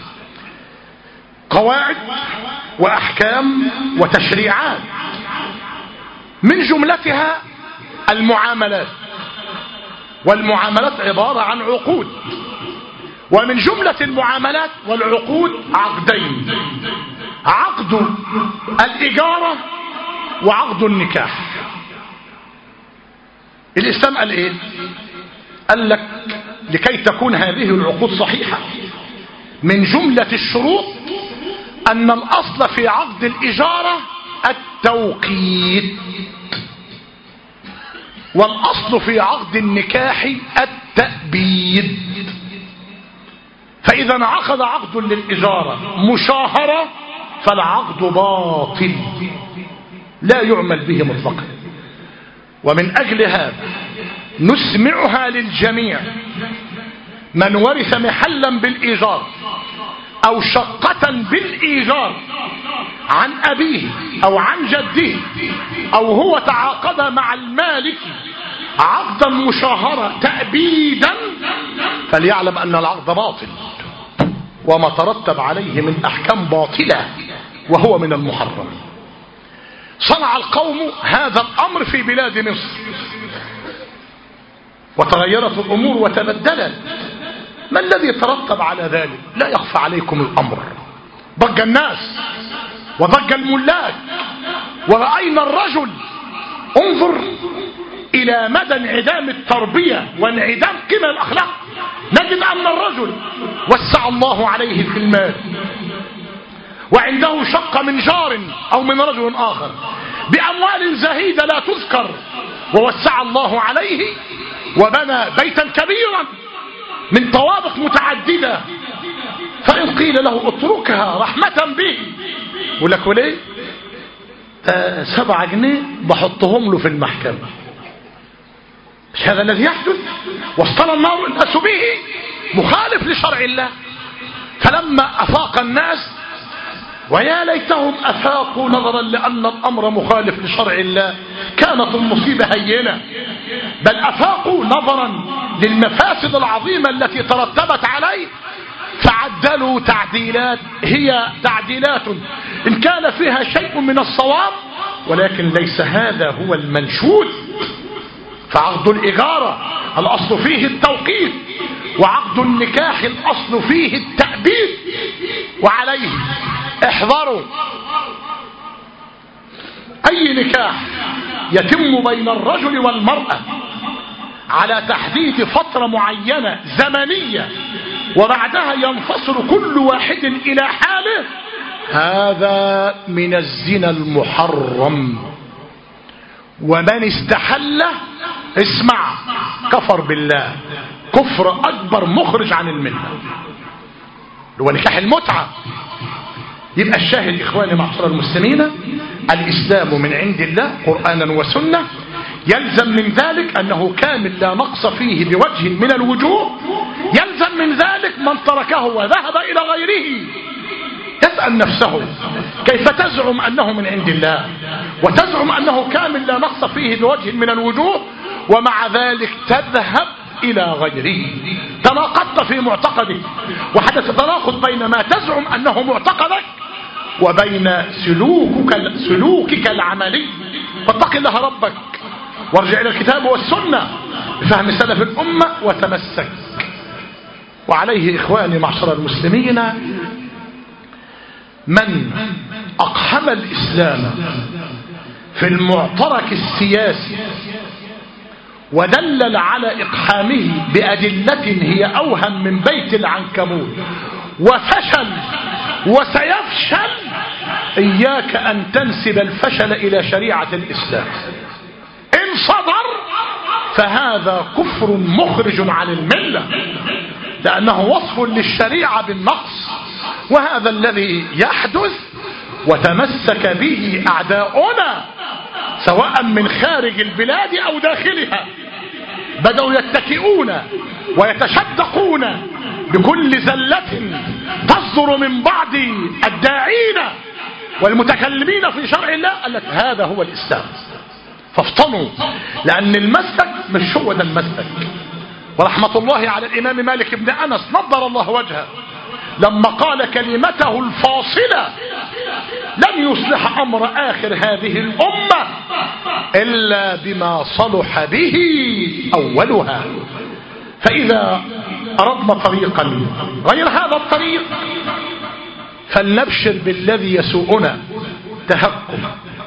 قواعد وأحكام وتشريعات، من جملتها المعاملات، والمعاملات عبارة عن عقود، ومن جملة المعاملات والعقود عقدين: عقد الإجارة وعقد النكاح. الإسلام قال إيه؟ قال لك لكي تكون هذه العقود صحيحة من جملة الشروط أن الأصل في عقد الإجارة التوقيت، والأصل في عقد النكاح التأبيد. فإذا انعقد عقد للإجارة مشاهرة فالعقد باطل لا يعمل به مطلقا. ومن أجل هذا نسمعها للجميع: من ورث محلا بالإيجار أو شقة بالإيجار عن أبيه أو عن جده أو هو تعاقد مع المالك عقدا مشاهرة تأبيدا فليعلم أن العقد باطل وما ترتب عليه من أحكام باطلة وهو من المحرم. صنع القوم هذا الأمر في بلاد مصر وتغيرت الأمور وتبدلت. ما الذي ترتب على ذلك؟ لا يخفى عليكم الأمر. ضج الناس وضج الملاك ورأينا الرجل. انظر إلى مدى انعدام التربية وانعدام قيم الأخلاق. نجد أن الرجل وسع الله عليه في المال وعنده شقة من جار أو من رجل آخر بأموال زهيدة لا تذكر، ووسع الله عليه وبنى بيتا كبيرا من طوابق متعددة، فإن قيل له اتركها رحمة به يقول لك وليه؟ 7 جنيه بحطهم له في المحكمة. مش هذا الذي يحدث؟ وصل النار الناس به مخالف لشرع الله. فلما أفاق الناس، ويا ليتهم أفاقوا نظرا لأن الأمر مخالف لشرع الله، كانت المصيبة هينة، بل أفاقوا نظرا للمفاسد العظيمة التي ترتبت عليه فعدلوا تعديلات هي تعديلات إن كان فيها شيء من الصواب، ولكن ليس هذا هو المنشود. فعقد الإجارة الأصل فيه التوقيت، وعقد النكاح الأصل فيه التأبيد. وعليه احذروا أي نكاح يتم بين الرجل والمرأة على تحديد فترة معينة زمنية وبعدها ينفصل كل واحد إلى حاله، هذا من الزنا المحرم. ومن استحل اسمع كفر بالله كفر أكبر مخرج عن الملة، هو نكاح المتعة. يبقى الشاهد إخواني معشر المسلمين، الإسلام من عند الله قرآنا وسنة، يلزم من ذلك أنه كامل لا نقص فيه بوجه من الوجوه. يلزم من ذلك من تركه وذهب إلى غيره يسأل نفسه كيف تزعم أنه من عند الله وتزعم أنه كامل لا نقص فيه بوجه من الوجوه ومع ذلك تذهب إلى غيره. تناقضت في معتقدك، وحدث تناقض بين ما تزعم أنه معتقدك وبين سلوكك العملي. فاتق الله ربك وارجع إلى الكتاب والسنة بفهم سلف الأمة وتمسك. وعليه إخواني معشر المسلمين من أقحم الإسلام في المعترك السياسي ودلل على إقحامه بأدلة هي أوهم من بيت العنكبوت وفشل وسيفشل، إياك أن تنسب الفشل إلى شريعة الإسلام. إن صدر فهذا كفر مخرج عن الملة، لأنه وصف للشريعة بالنقص، وهذا الذي يحدث وتمسك به أعداؤنا سواء من خارج البلاد أو داخلها. بدأوا يتكئون ويتشدقون بكل زلة تصدر من بعض الداعين والمتكلمين في شرع الله، قال لك هذا هو الإسلام. فافطنوا، لأن المسلك مش هو ده المسلك. ورحمة الله على الإمام مالك بن أنس نضر الله وجهه لما قال كلمته الفاصلة: لن يصلح أمر آخر هذه الأمة إلا بما صلح به أولها. فإذا أردنا طريقا غير هذا الطريق فلنبشر بالذي يسوءنا تهكم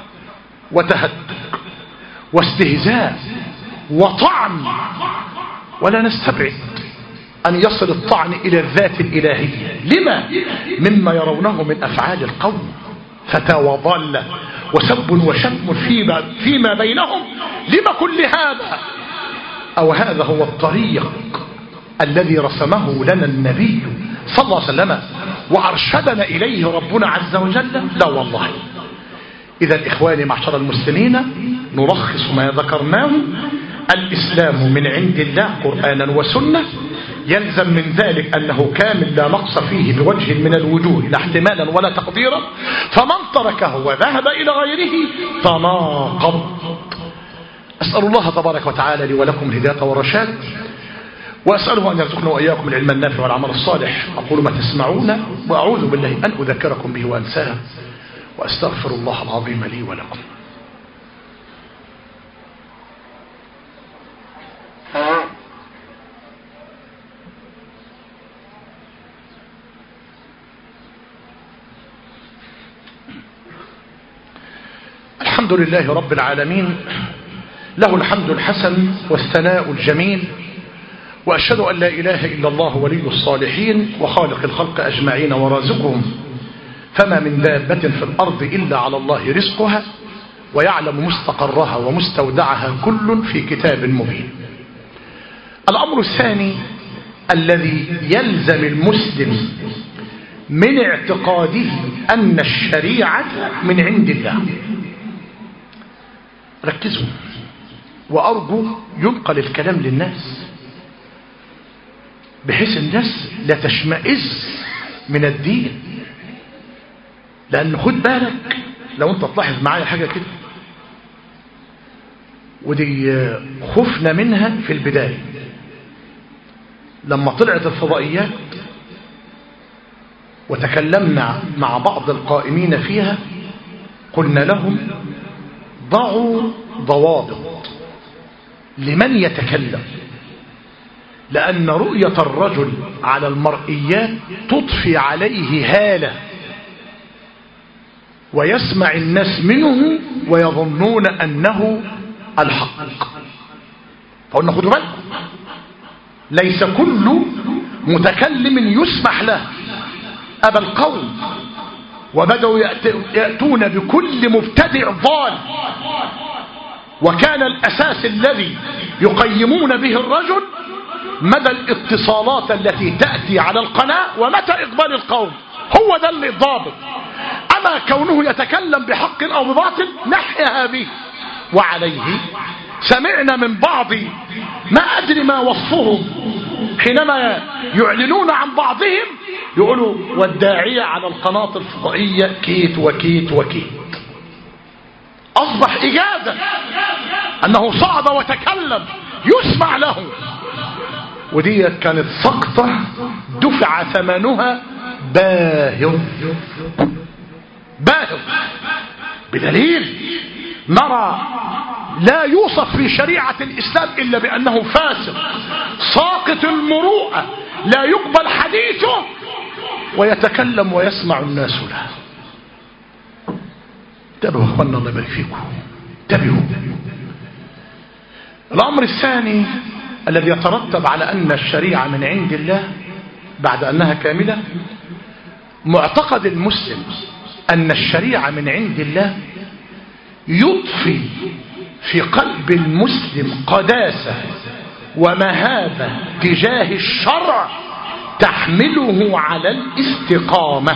وتهدك واستهزاء وطعن، ولا نستبعد أن يصل الطعن إلى الذات الإلهية. لما؟ مما يرونه من أفعال القوم، فتاوى ضالة وسب وشتم فيما بينهم. لما كل هذا؟ أو هذا هو الطريق الذي رسمه لنا النبي صلى الله عليه وسلم وأرشدنا إليه ربنا عز وجل؟ لا والله. إذا إخواني معشر المسلمين، نلخص ما ذكرناه: الإسلام من عند الله قرآنا وسنة، يلزم من ذلك أنه كامل لا نقص فيه بوجه من الوجوه لا احتمالا ولا تقديرا، فمن تركه وذهب إلى غيره تناقض. أسأل الله تبارك وتعالى لي ولكم الهداية والرشاد، وأسأله أن يرزقنا وإياكم العلم النافع والعمل الصالح. أقول ما تسمعون وأعوذ بالله أن أذكركم به وأنساه، وأستغفر الله العظيم لي ولكم. الحمد لله رب العالمين، له الحمد الحسن والثناء الجميل، وأشهد أن لا إله إلا الله ولي الصالحين وخالق الخلق أجمعين ورازقهم، فما من دابة في الأرض إلا على الله رزقها ويعلم مستقرها ومستودعها كل في كتاب مبين. الأمر الثاني الذي يلزم المسلم من اعتقاده أن الشريعة من عند الله. ركزوا وأرجو ينقل الكلام للناس بحيث الناس لا تشمئز من الدين، لأن خد بالك لو أنت تلاحظ معايا حاجة كده، ودي خفنا منها في البداية لما طلعت الفضائيات وتكلمنا مع بعض القائمين فيها، قلنا لهم ضعوا ضوابط لمن يتكلم، لأن رؤية الرجل على المرئيات تضفي عليه هالة ويسمع الناس منه ويظنون أنه الحق. فقلنا خدوا بالكم، ليس كل متكلم يسمح له. أبى القوم وبدأوا يأتون بكل مبتدع ضال، وكان الأساس الذي يقيمون به الرجل مدى الاتصالات التي تأتي على القناة ومتى إقبال القوم. هو ده اللي ضابط. أما كونه يتكلم بحق أو بباطل نحيها به. وعليه سمعنا من بعض ما أدري ما وصفهم حينما يعلنون عن بعضهم يقولوا والداعية على القناة الفضائية كيت وكيت وكيت. أصبح إجازة أنه صعد وتكلم يسمع له، ودي كانت سقطة دفع ثمنها باهظ باهظ، بدليل نرى لا يوصف في شريعة الإسلام إلا بأنه فاسق ساقط المروءة لا يقبل حديثه ويتكلم ويسمع الناس له. انتبهوا اخوانا الله يبارك فيكم، انتبهوا. الأمر الثاني الذي يترتب على أن الشريعة من عند الله بعد أنها كاملة، معتقد المسلم أن الشريعة من عند الله يضفي في قلب المسلم قداسة ومهابة تجاه الشرع تحمله على الاستقامة.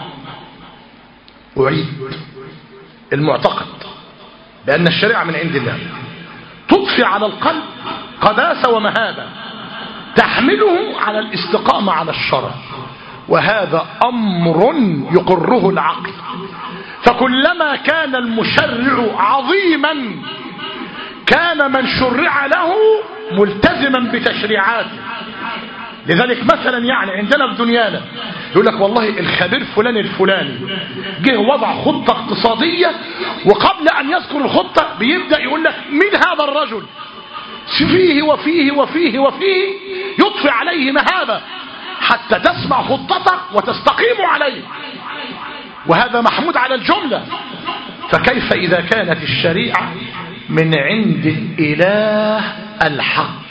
أعيد، المعتقد بأن الشريعة من عند الله تضفي على القلب قداسة ومهابة تحمله على الاستقامة على الشرع، وهذا أمر يقره العقل. فكلما كان المشرع عظيما كان من شرع له ملتزما بتشريعاته. لذلك مثلا يعني عندنا في دنيانا يقول لك والله الخبير فلان الفلاني جه وضع خطة اقتصادية، وقبل أن يذكر الخطة بيبدأ يقول لك مين هذا الرجل، فيه وفيه وفيه وفيه، يضفي عليه مهابة حتى تسمع خطته وتستقيم عليه، وهذا محمود على الجملة. فكيف إذا كانت الشريعة من عند الإله الحق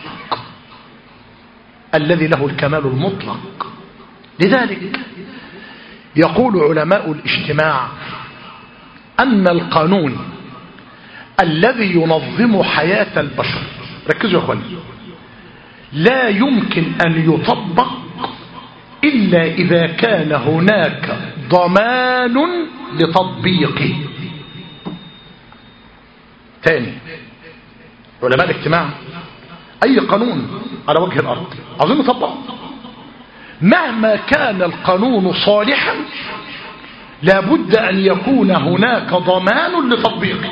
الذي له الكمال المطلق؟ لذلك يقول علماء الاجتماع أن القانون الذي ينظم حياة البشر، ركزوا يا أخواني، لا يمكن أن يطبق إلا إذا كان هناك ضمان لتطبيقه. تاني، علماء الاجتماع أي قانون على وجه الأرض عاوزين نطبقه، مهما كان القانون صالحا لابد أن يكون هناك ضمان لتطبيقه.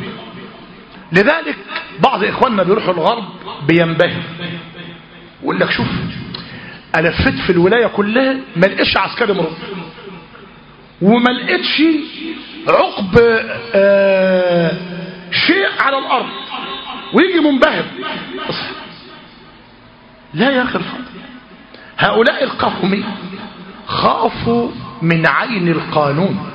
لذلك بعض إخواننا بيروحوا الغرب بينبهر ويقول لك شوف أنا لفيت في الولاية كلها ما لقيتش عسكري مرور، وما لقيتش عقب شيء على الأرض، ويجي منبهر. لا يا أخي الفضل، هؤلاء القوم خافوا من عين القانون،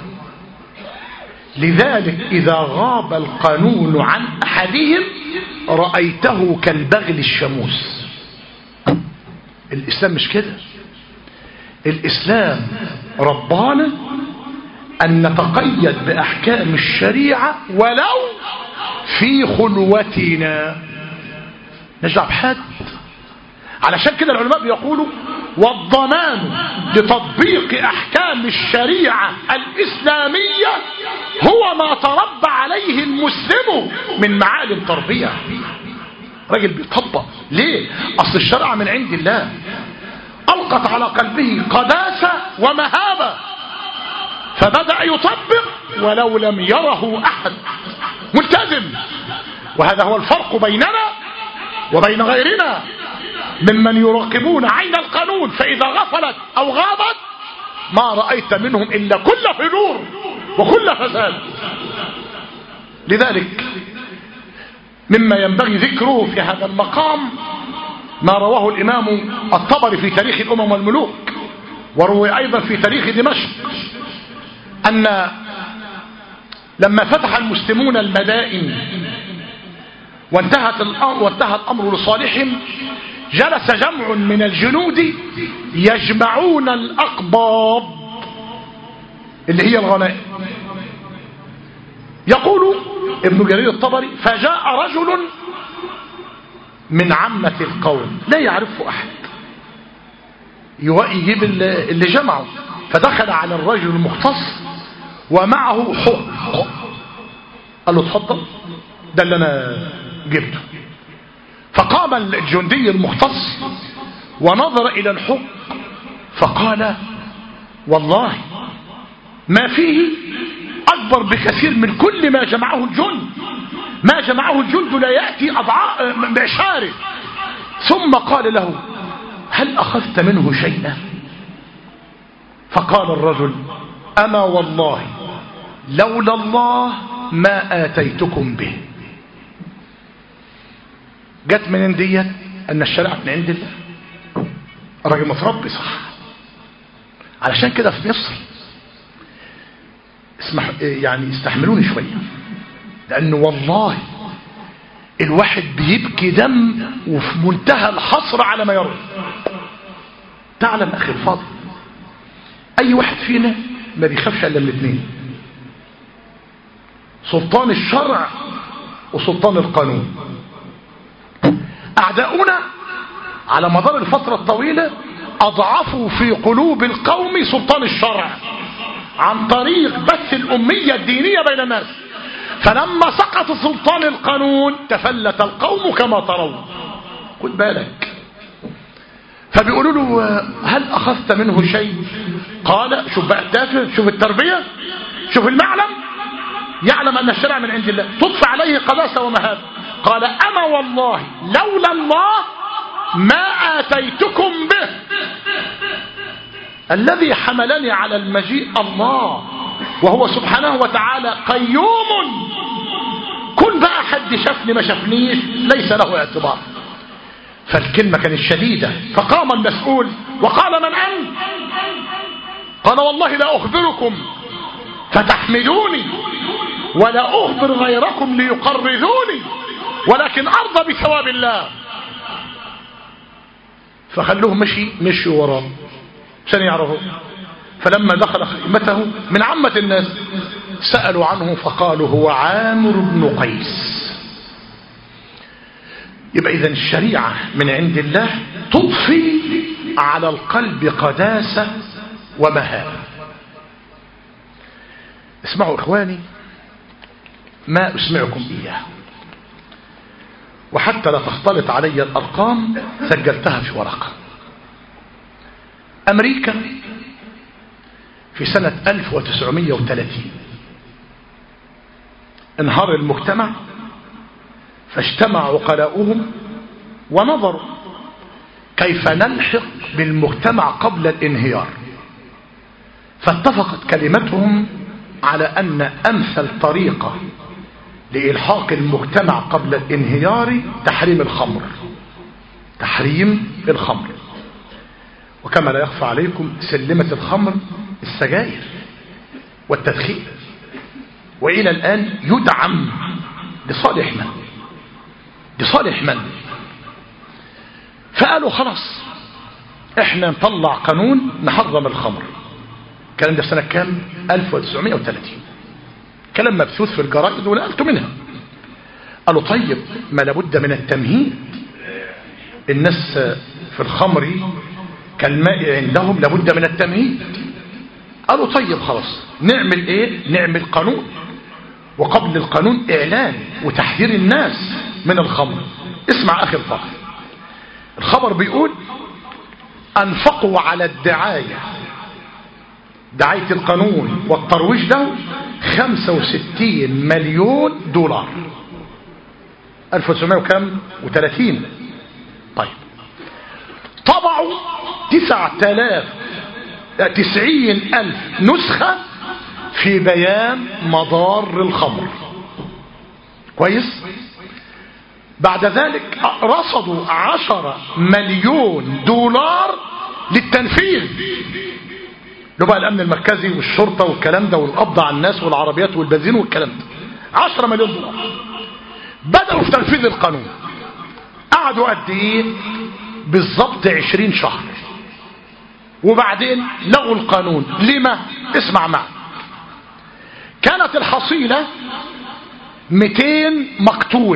لذلك إذا غاب القانون عن أحدهم رأيته كالبغل الشموس. الإسلام مش كده، الإسلام ربانا أن نتقيد بأحكام الشريعة ولو في خلوتنا، نجعل بحد. علشان كده العلماء بيقولوا والضمان لتطبيق أحكام الشريعة الإسلامية هو ما تربى عليه المسلم من معالم تربية. راجل بيطبق ليه؟ أصل الشريعة من عند الله ألقت على قلبه قداسة ومهابة، فبدأ يطبق ولو لم يره أحد، ملتزم. وهذا هو الفرق بيننا وبين غيرنا ممن يراقبون عين القانون، فإذا غفلت أو غابت ما رأيت منهم إلا كل فجور وكل فساد. لذلك مما ينبغي ذكره في هذا المقام ما رواه الإمام الطبري في تاريخ الأمم والملوك، وروي أيضا في تاريخ دمشق، أن لما فتح المسلمون المدائن وانتهى الأمر لصالحهم، جلس جمع من الجنود يجمعون الأقباض اللي هي الغنائم. يقول ابن جرير الطبري فجاء رجل من عامة القوم لا يعرفه أحد يجيب اللي جمعه، فدخل على الرجل المختص ومعه حق، قال له اتفضل ده اللي أنا جبته. فقام الجندي المختص ونظر إلى الحق فقال والله ما فيه أكبر بكثير من كل ما جمعه الجند، ما جمعه الجند لا يأتي بعشاره. ثم قال له هل أخذت منه شيئا؟ فقال الرجل أما والله لولا الله ما آتيتكم به. جت من عندية أن الشريعة من عند الله، الراجل متربي صح. علشان كده في مصر يعني استحملوني شوية، لأنه والله الواحد بيبكي دم وفي منتهى الحسرة على ما يرى. تعلم أخي الفاضل، أي واحد فينا ما بيخافش إلا من الاثنين: سلطان الشرع وسلطان القانون. أعداؤنا على مدار الفترة الطويلة أضعفوا في قلوب القوم سلطان الشرع عن طريق بث الأمية الدينية بين الناس، فلما سقط سلطان القانون تفلت القوم كما ترون. خد بالك. فبيقولوا له: هل أخذت منه شيء؟ قال: شوف بقى التافه، شوف التربية، شوف المعلم، يعلم أن الشرع من عند الله، تطفى عليه قداسة ومهابة. قال: أما والله لولا الله ما آتيتكم به. الذي حملني على المجيء الله، وهو سبحانه وتعالى قيوم. كل بقى حد شافني ما شافنيش ليس له اعتبار. فالكلمة كانت شديدة، فقام المسؤول وقال: من أنت؟ قال: والله لا أخبركم فتحمدوني ولا أخبر غيركم ليقرذوني، ولكن أرضى بثواب الله. فخلوه مشي وراه عشان يعرفوا. فلما دخل خيمته من عامة الناس سألوا عنه فقالوا: هو عامر بن قيس. يبقى إذن الشريعة من عند الله تضفي على القلب قداسة ومهابة. اسمعوا إخواني ما أسمعكم إياه، وحتى لا تختلط علي الأرقام سجلتها في ورقة. أمريكا في سنة 1930 انهار المجتمع، فاجتمع عقلاؤهم ونظروا كيف نلحق بالمجتمع قبل الانهيار، فاتفقت كلمتهم على أن أمثل طريقة لإلحاق المجتمع قبل الانهيار تحريم الخمر. تحريم الخمر. وكما لا يخفى عليكم سلمة الخمر السجائر والتدخين، وإلى الآن يدعم لصالح من؟ لصالح من؟ فقالوا خلاص احنا نطلع قانون نحرم الخمر. الكلام ده في سنة كام؟ 1930. كلام مبثوث في الجرائد ونقلت منها. قالوا طيب ما لابد من التمهيد، الناس في الخمر كالماء عندهم لابد من التمهيد. قالوا طيب خلاص نعمل ايه؟ نعمل قانون، وقبل القانون اعلان وتحذير الناس من الخمر. اسمع اخي الفاضل، الخبر بيقول انفقوا على الدعاية، دعاية القانون والترويج له 65 مليون دولار. 1930. طيب طبعوا 90,000 نسخة في بيان مضار الخمر. كويس. بعد ذلك رصدوا 10 مليون دولار للتنفيذ، اللي بقى الامن المركزي والشرطة والكلام ده والقبض على الناس والعربيات والبنزين والكلام ده. 10 مليون دولار. بدأوا في تنفيذ القانون. قعدوا قد ايه؟ بالضبط 20 شهر. وبعدين لغوا القانون. لما؟ اسمع معي. كانت الحصيلة 200 مقتول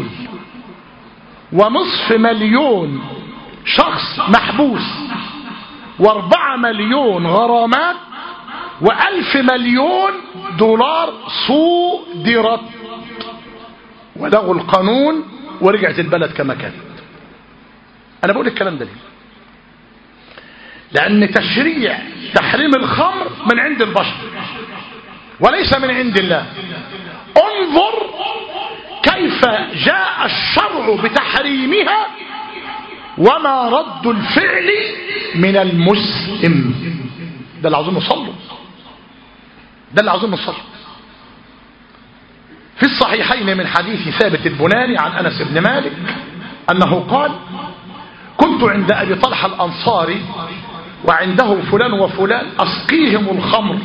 ونصف مليون شخص محبوس و4 مليون غرامات و1000 مليون دولار صودرت. ولغوا القانون ورجعت البلد كما كانت. انا بقول الكلام ده ليه؟ لان تشريع تحريم الخمر من عند البشر وليس من عند الله. انظر كيف جاء الشرع بتحريمها وما رد الفعل من المسلم. ده اللي عاوزين نوصله، ده اللي عاوزين نوصله. في الصحيحين من حديث ثابت البناني عن أنس بن مالك أنه قال: كنت عند أبي طلحة الأنصاري وعنده فلان وفلان أسقيهم الخمر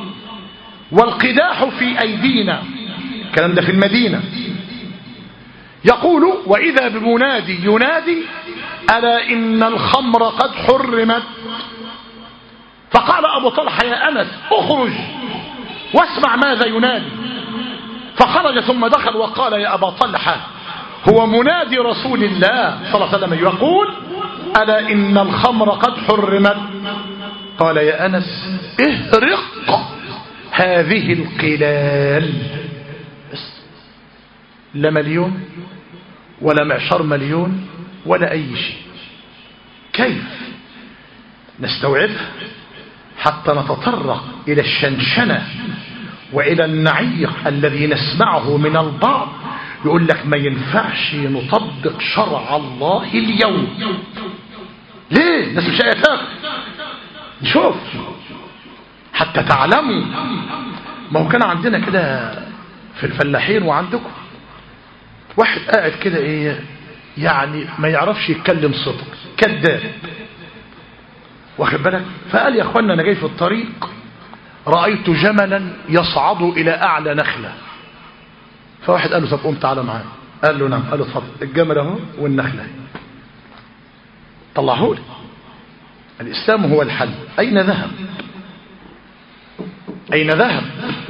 والقداح في أيدينا. الكلام ده في المدينة. يقول وإذا بمنادي ينادي ألا إن الخمر قد حرمت. فقال أبو طلحة يا أنس اخرج واسمع ماذا ينادي. فخرج ثم دخل وقال يا أبا طلحة هو منادي رسول الله صلى الله عليه وسلم يقول ألا إن الخمر قد حرمت. قال يا أنس اهرق هذه القلال. لا مليون ولا معشر مليون ولا أي شيء. كيف نستوعبها حتى نتطرق إلى الشنشنة وإلى النعيق الذي نسمعه من البعض يقول لك ما ينفعش نطبق شرع الله اليوم. ليه؟ الناس مش هيتاكل. نشوف حتى تعلموا. ما هو كان عندنا كده في الفلاحين وعندكم واحد قاعد كده ايه يعني ما يعرفش يتكلم صدق كذاب واخد بالك. فقال يا اخوانا انا جاي في الطريق رأيت جملا يصعد الى اعلى نخلة. فواحد قال له طب قوم تعالى معايا. قال له نعم. قال له اتفضل الجمل اهو والنخلة طلعه لي. الاسلام هو الحل. اين ذهب؟ اين ذهب؟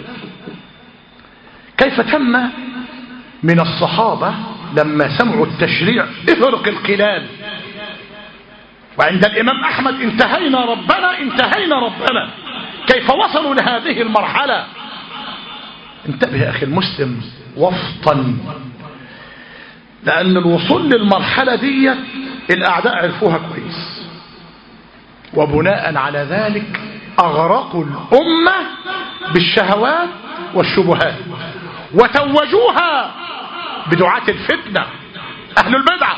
كيف تم من الصحابة لما سمعوا التشريع اهرق القلال. وعند الإمام أحمد انتهينا ربنا انتهينا ربنا. كيف وصلوا لهذه المرحلة؟ انتبه يا أخي المسلم وفطا، لأن الوصول للمرحلة دي الأعداء عرفوها كويس، وبناء على ذلك أغرقوا الأمة بالشهوات والشبهات وتوجوها بدعاة الفتنة أهل البدعة.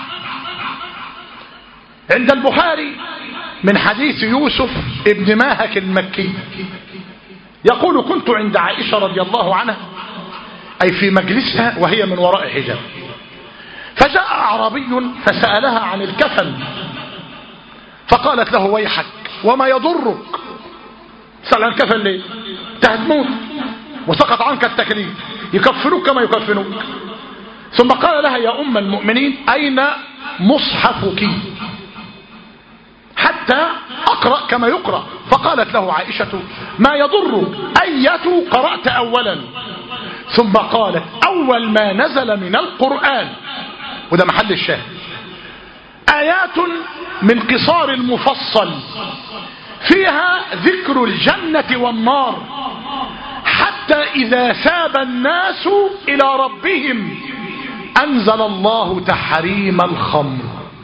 عند البخاري من حديث يوسف ابن ماهك المكي يقول كنت عند عائشة رضي الله عنها أي في مجلسها وهي من وراء حجاب، فجاء أعرابي فسألها عن الكفن فقالت له ويحك وما يضرك، سأل عن الكفن ليه؟ تهتموت وسقط عنك التكليف، يكفنوك كما يكفنوك. ثم قال لها يا أم المؤمنين أين مصحفك حتى أقرأ كما يقرأ؟ فقالت له عائشة ما يضرك أية قرأت أولا. ثم قالت أول ما نزل من القرآن، وده محل الشاهد، آيات من قصار المفصل فيها ذكر الجنة والنار حتى إذا ساب الناس إلى ربهم أنزل الله تحريم الخمر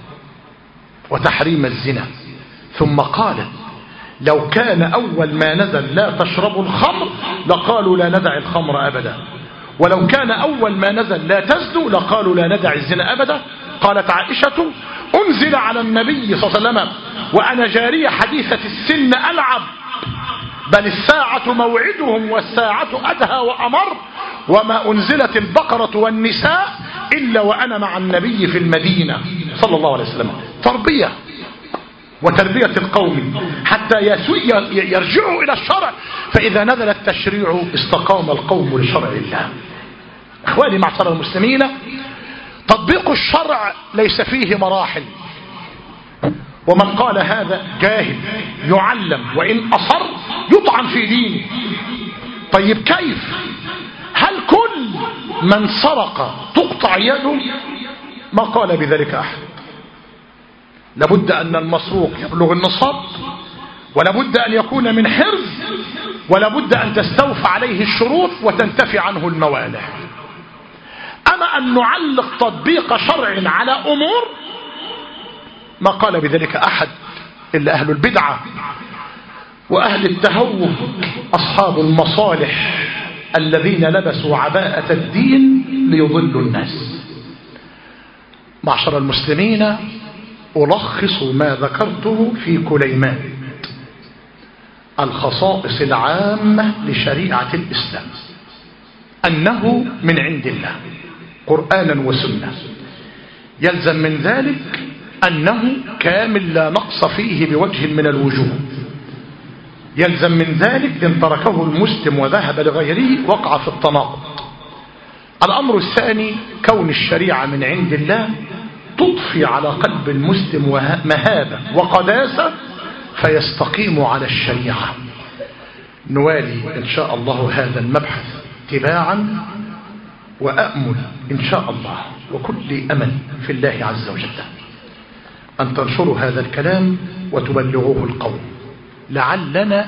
وتحريم الزنا. ثم قالت لو كان أول ما نزل لا تشربوا الخمر لقالوا لا ندع الخمر أبدا، ولو كان أول ما نزل لا تزنوا لقالوا لا ندع الزنا أبدا. قالت عائشة أنزل على النبي صلى الله عليه وسلم وأنا جارية حديثة السن ألعب، بل الساعة موعدهم والساعة أدهى وأمر، وما أنزلت البقرة والنساء إلا وأنا مع النبي في المدينة صلى الله عليه وسلم. تربية وتربية القوم حتى يرجعوا إلى الشرع، فإذا نزل التشريع استقام القوم لشرع الله. أخواني معشر المسلمين، تطبيق الشرع ليس فيه مراحل، ومن قال هذا جاهل يعلم وإن أصر يطعن في دينه. طيب كيف؟ هل كل من سرق تقطع يده؟ ما قال بذلك أحد. لابد أن المسروق يبلغ النصاب، ولابد أن يكون من حرز، ولابد أن تستوفى عليه الشروط وتنتفي عنه الموانع. أما أن نعلق تطبيق شرع على أمور ما قال بذلك أحد إلا أهل البدعة وأهل التهوه أصحاب المصالح الذين لبسوا عباءة الدين ليضلوا الناس. معشر المسلمين، ألخص ما ذكرته في كليمان الخصائص العامة لشريعة الإسلام، أنه من عند الله قرآنا وسنة، يلزم من ذلك أنه كامل لا نقص فيه بوجه من الوجوه، يلزم من ذلك إن تركه المسلم وذهب لغيره وقع في التناقض. الأمر الثاني كون الشريعة من عند الله تضفي على قلب المسلم مهابة وقداسة فيستقيم على الشريعة. نوالي إن شاء الله هذا المبحث تباعا، وأأمل إن شاء الله وكل أمل في الله عز وجل أن تنشروا هذا الكلام وتبلغوه القوم، لعلنا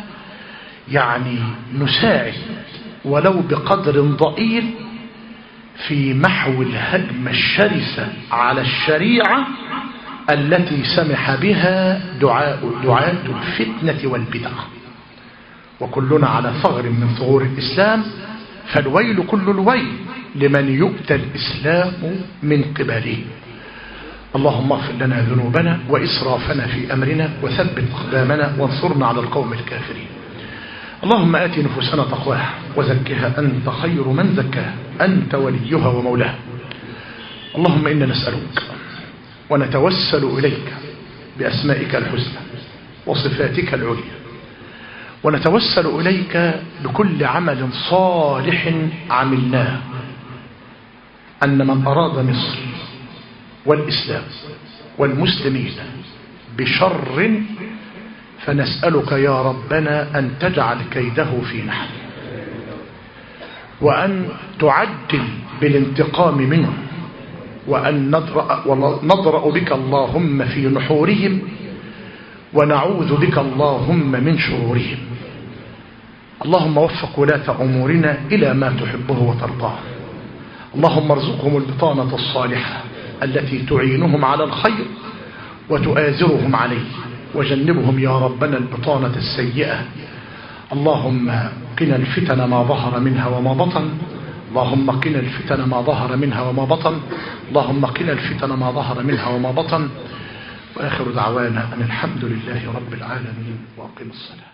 نساعد ولو بقدر ضئيل في محو الهجمة الشرسة على الشريعة التي سمح بها دعاة الفتنة والبدع، وكلنا على ثغر من ثغور الإسلام، فالويل كل الويل لمن يؤتى الإسلام من قبله. اللهم اغفر لنا ذنوبنا وإسرافنا في أمرنا وثبت أقدامنا وانصرنا على القوم الكافرين. اللهم آت نفوسنا تقواها وزكها أنت خير من زكاها أنت وليها ومولاها. اللهم إنا نسألك ونتوسل إليك بأسمائك الحسنى وصفاتك العليا، ونتوسل إليك بكل عمل صالح عملناه، أن من أراد مصر والإسلام والمسلمين بشر فنسألك يا ربنا أن تجعل كيده في نحر، وأن تعجل بالانتقام منهم، وأن نضرأ بك اللهم في نحورهم، ونعوذ بك اللهم من شرورهم. اللهم وفق ولاة أمورنا إلى ما تحبه وترضاه. اللهم ارزقهم البطانة الصالحة التي تعينهم على الخير وتؤازرهم عليه، وجنبهم يا ربنا البطانة السيئة. اللهم قنا الفتن ما ظهر منها وما بطن، اللهم قنا الفتن ما ظهر منها وما بطن، اللهم قنا الفتن ما ظهر منها وما بطن. وآخر دعوانا أن الحمد لله رب العالمين، وأقم الصلاة.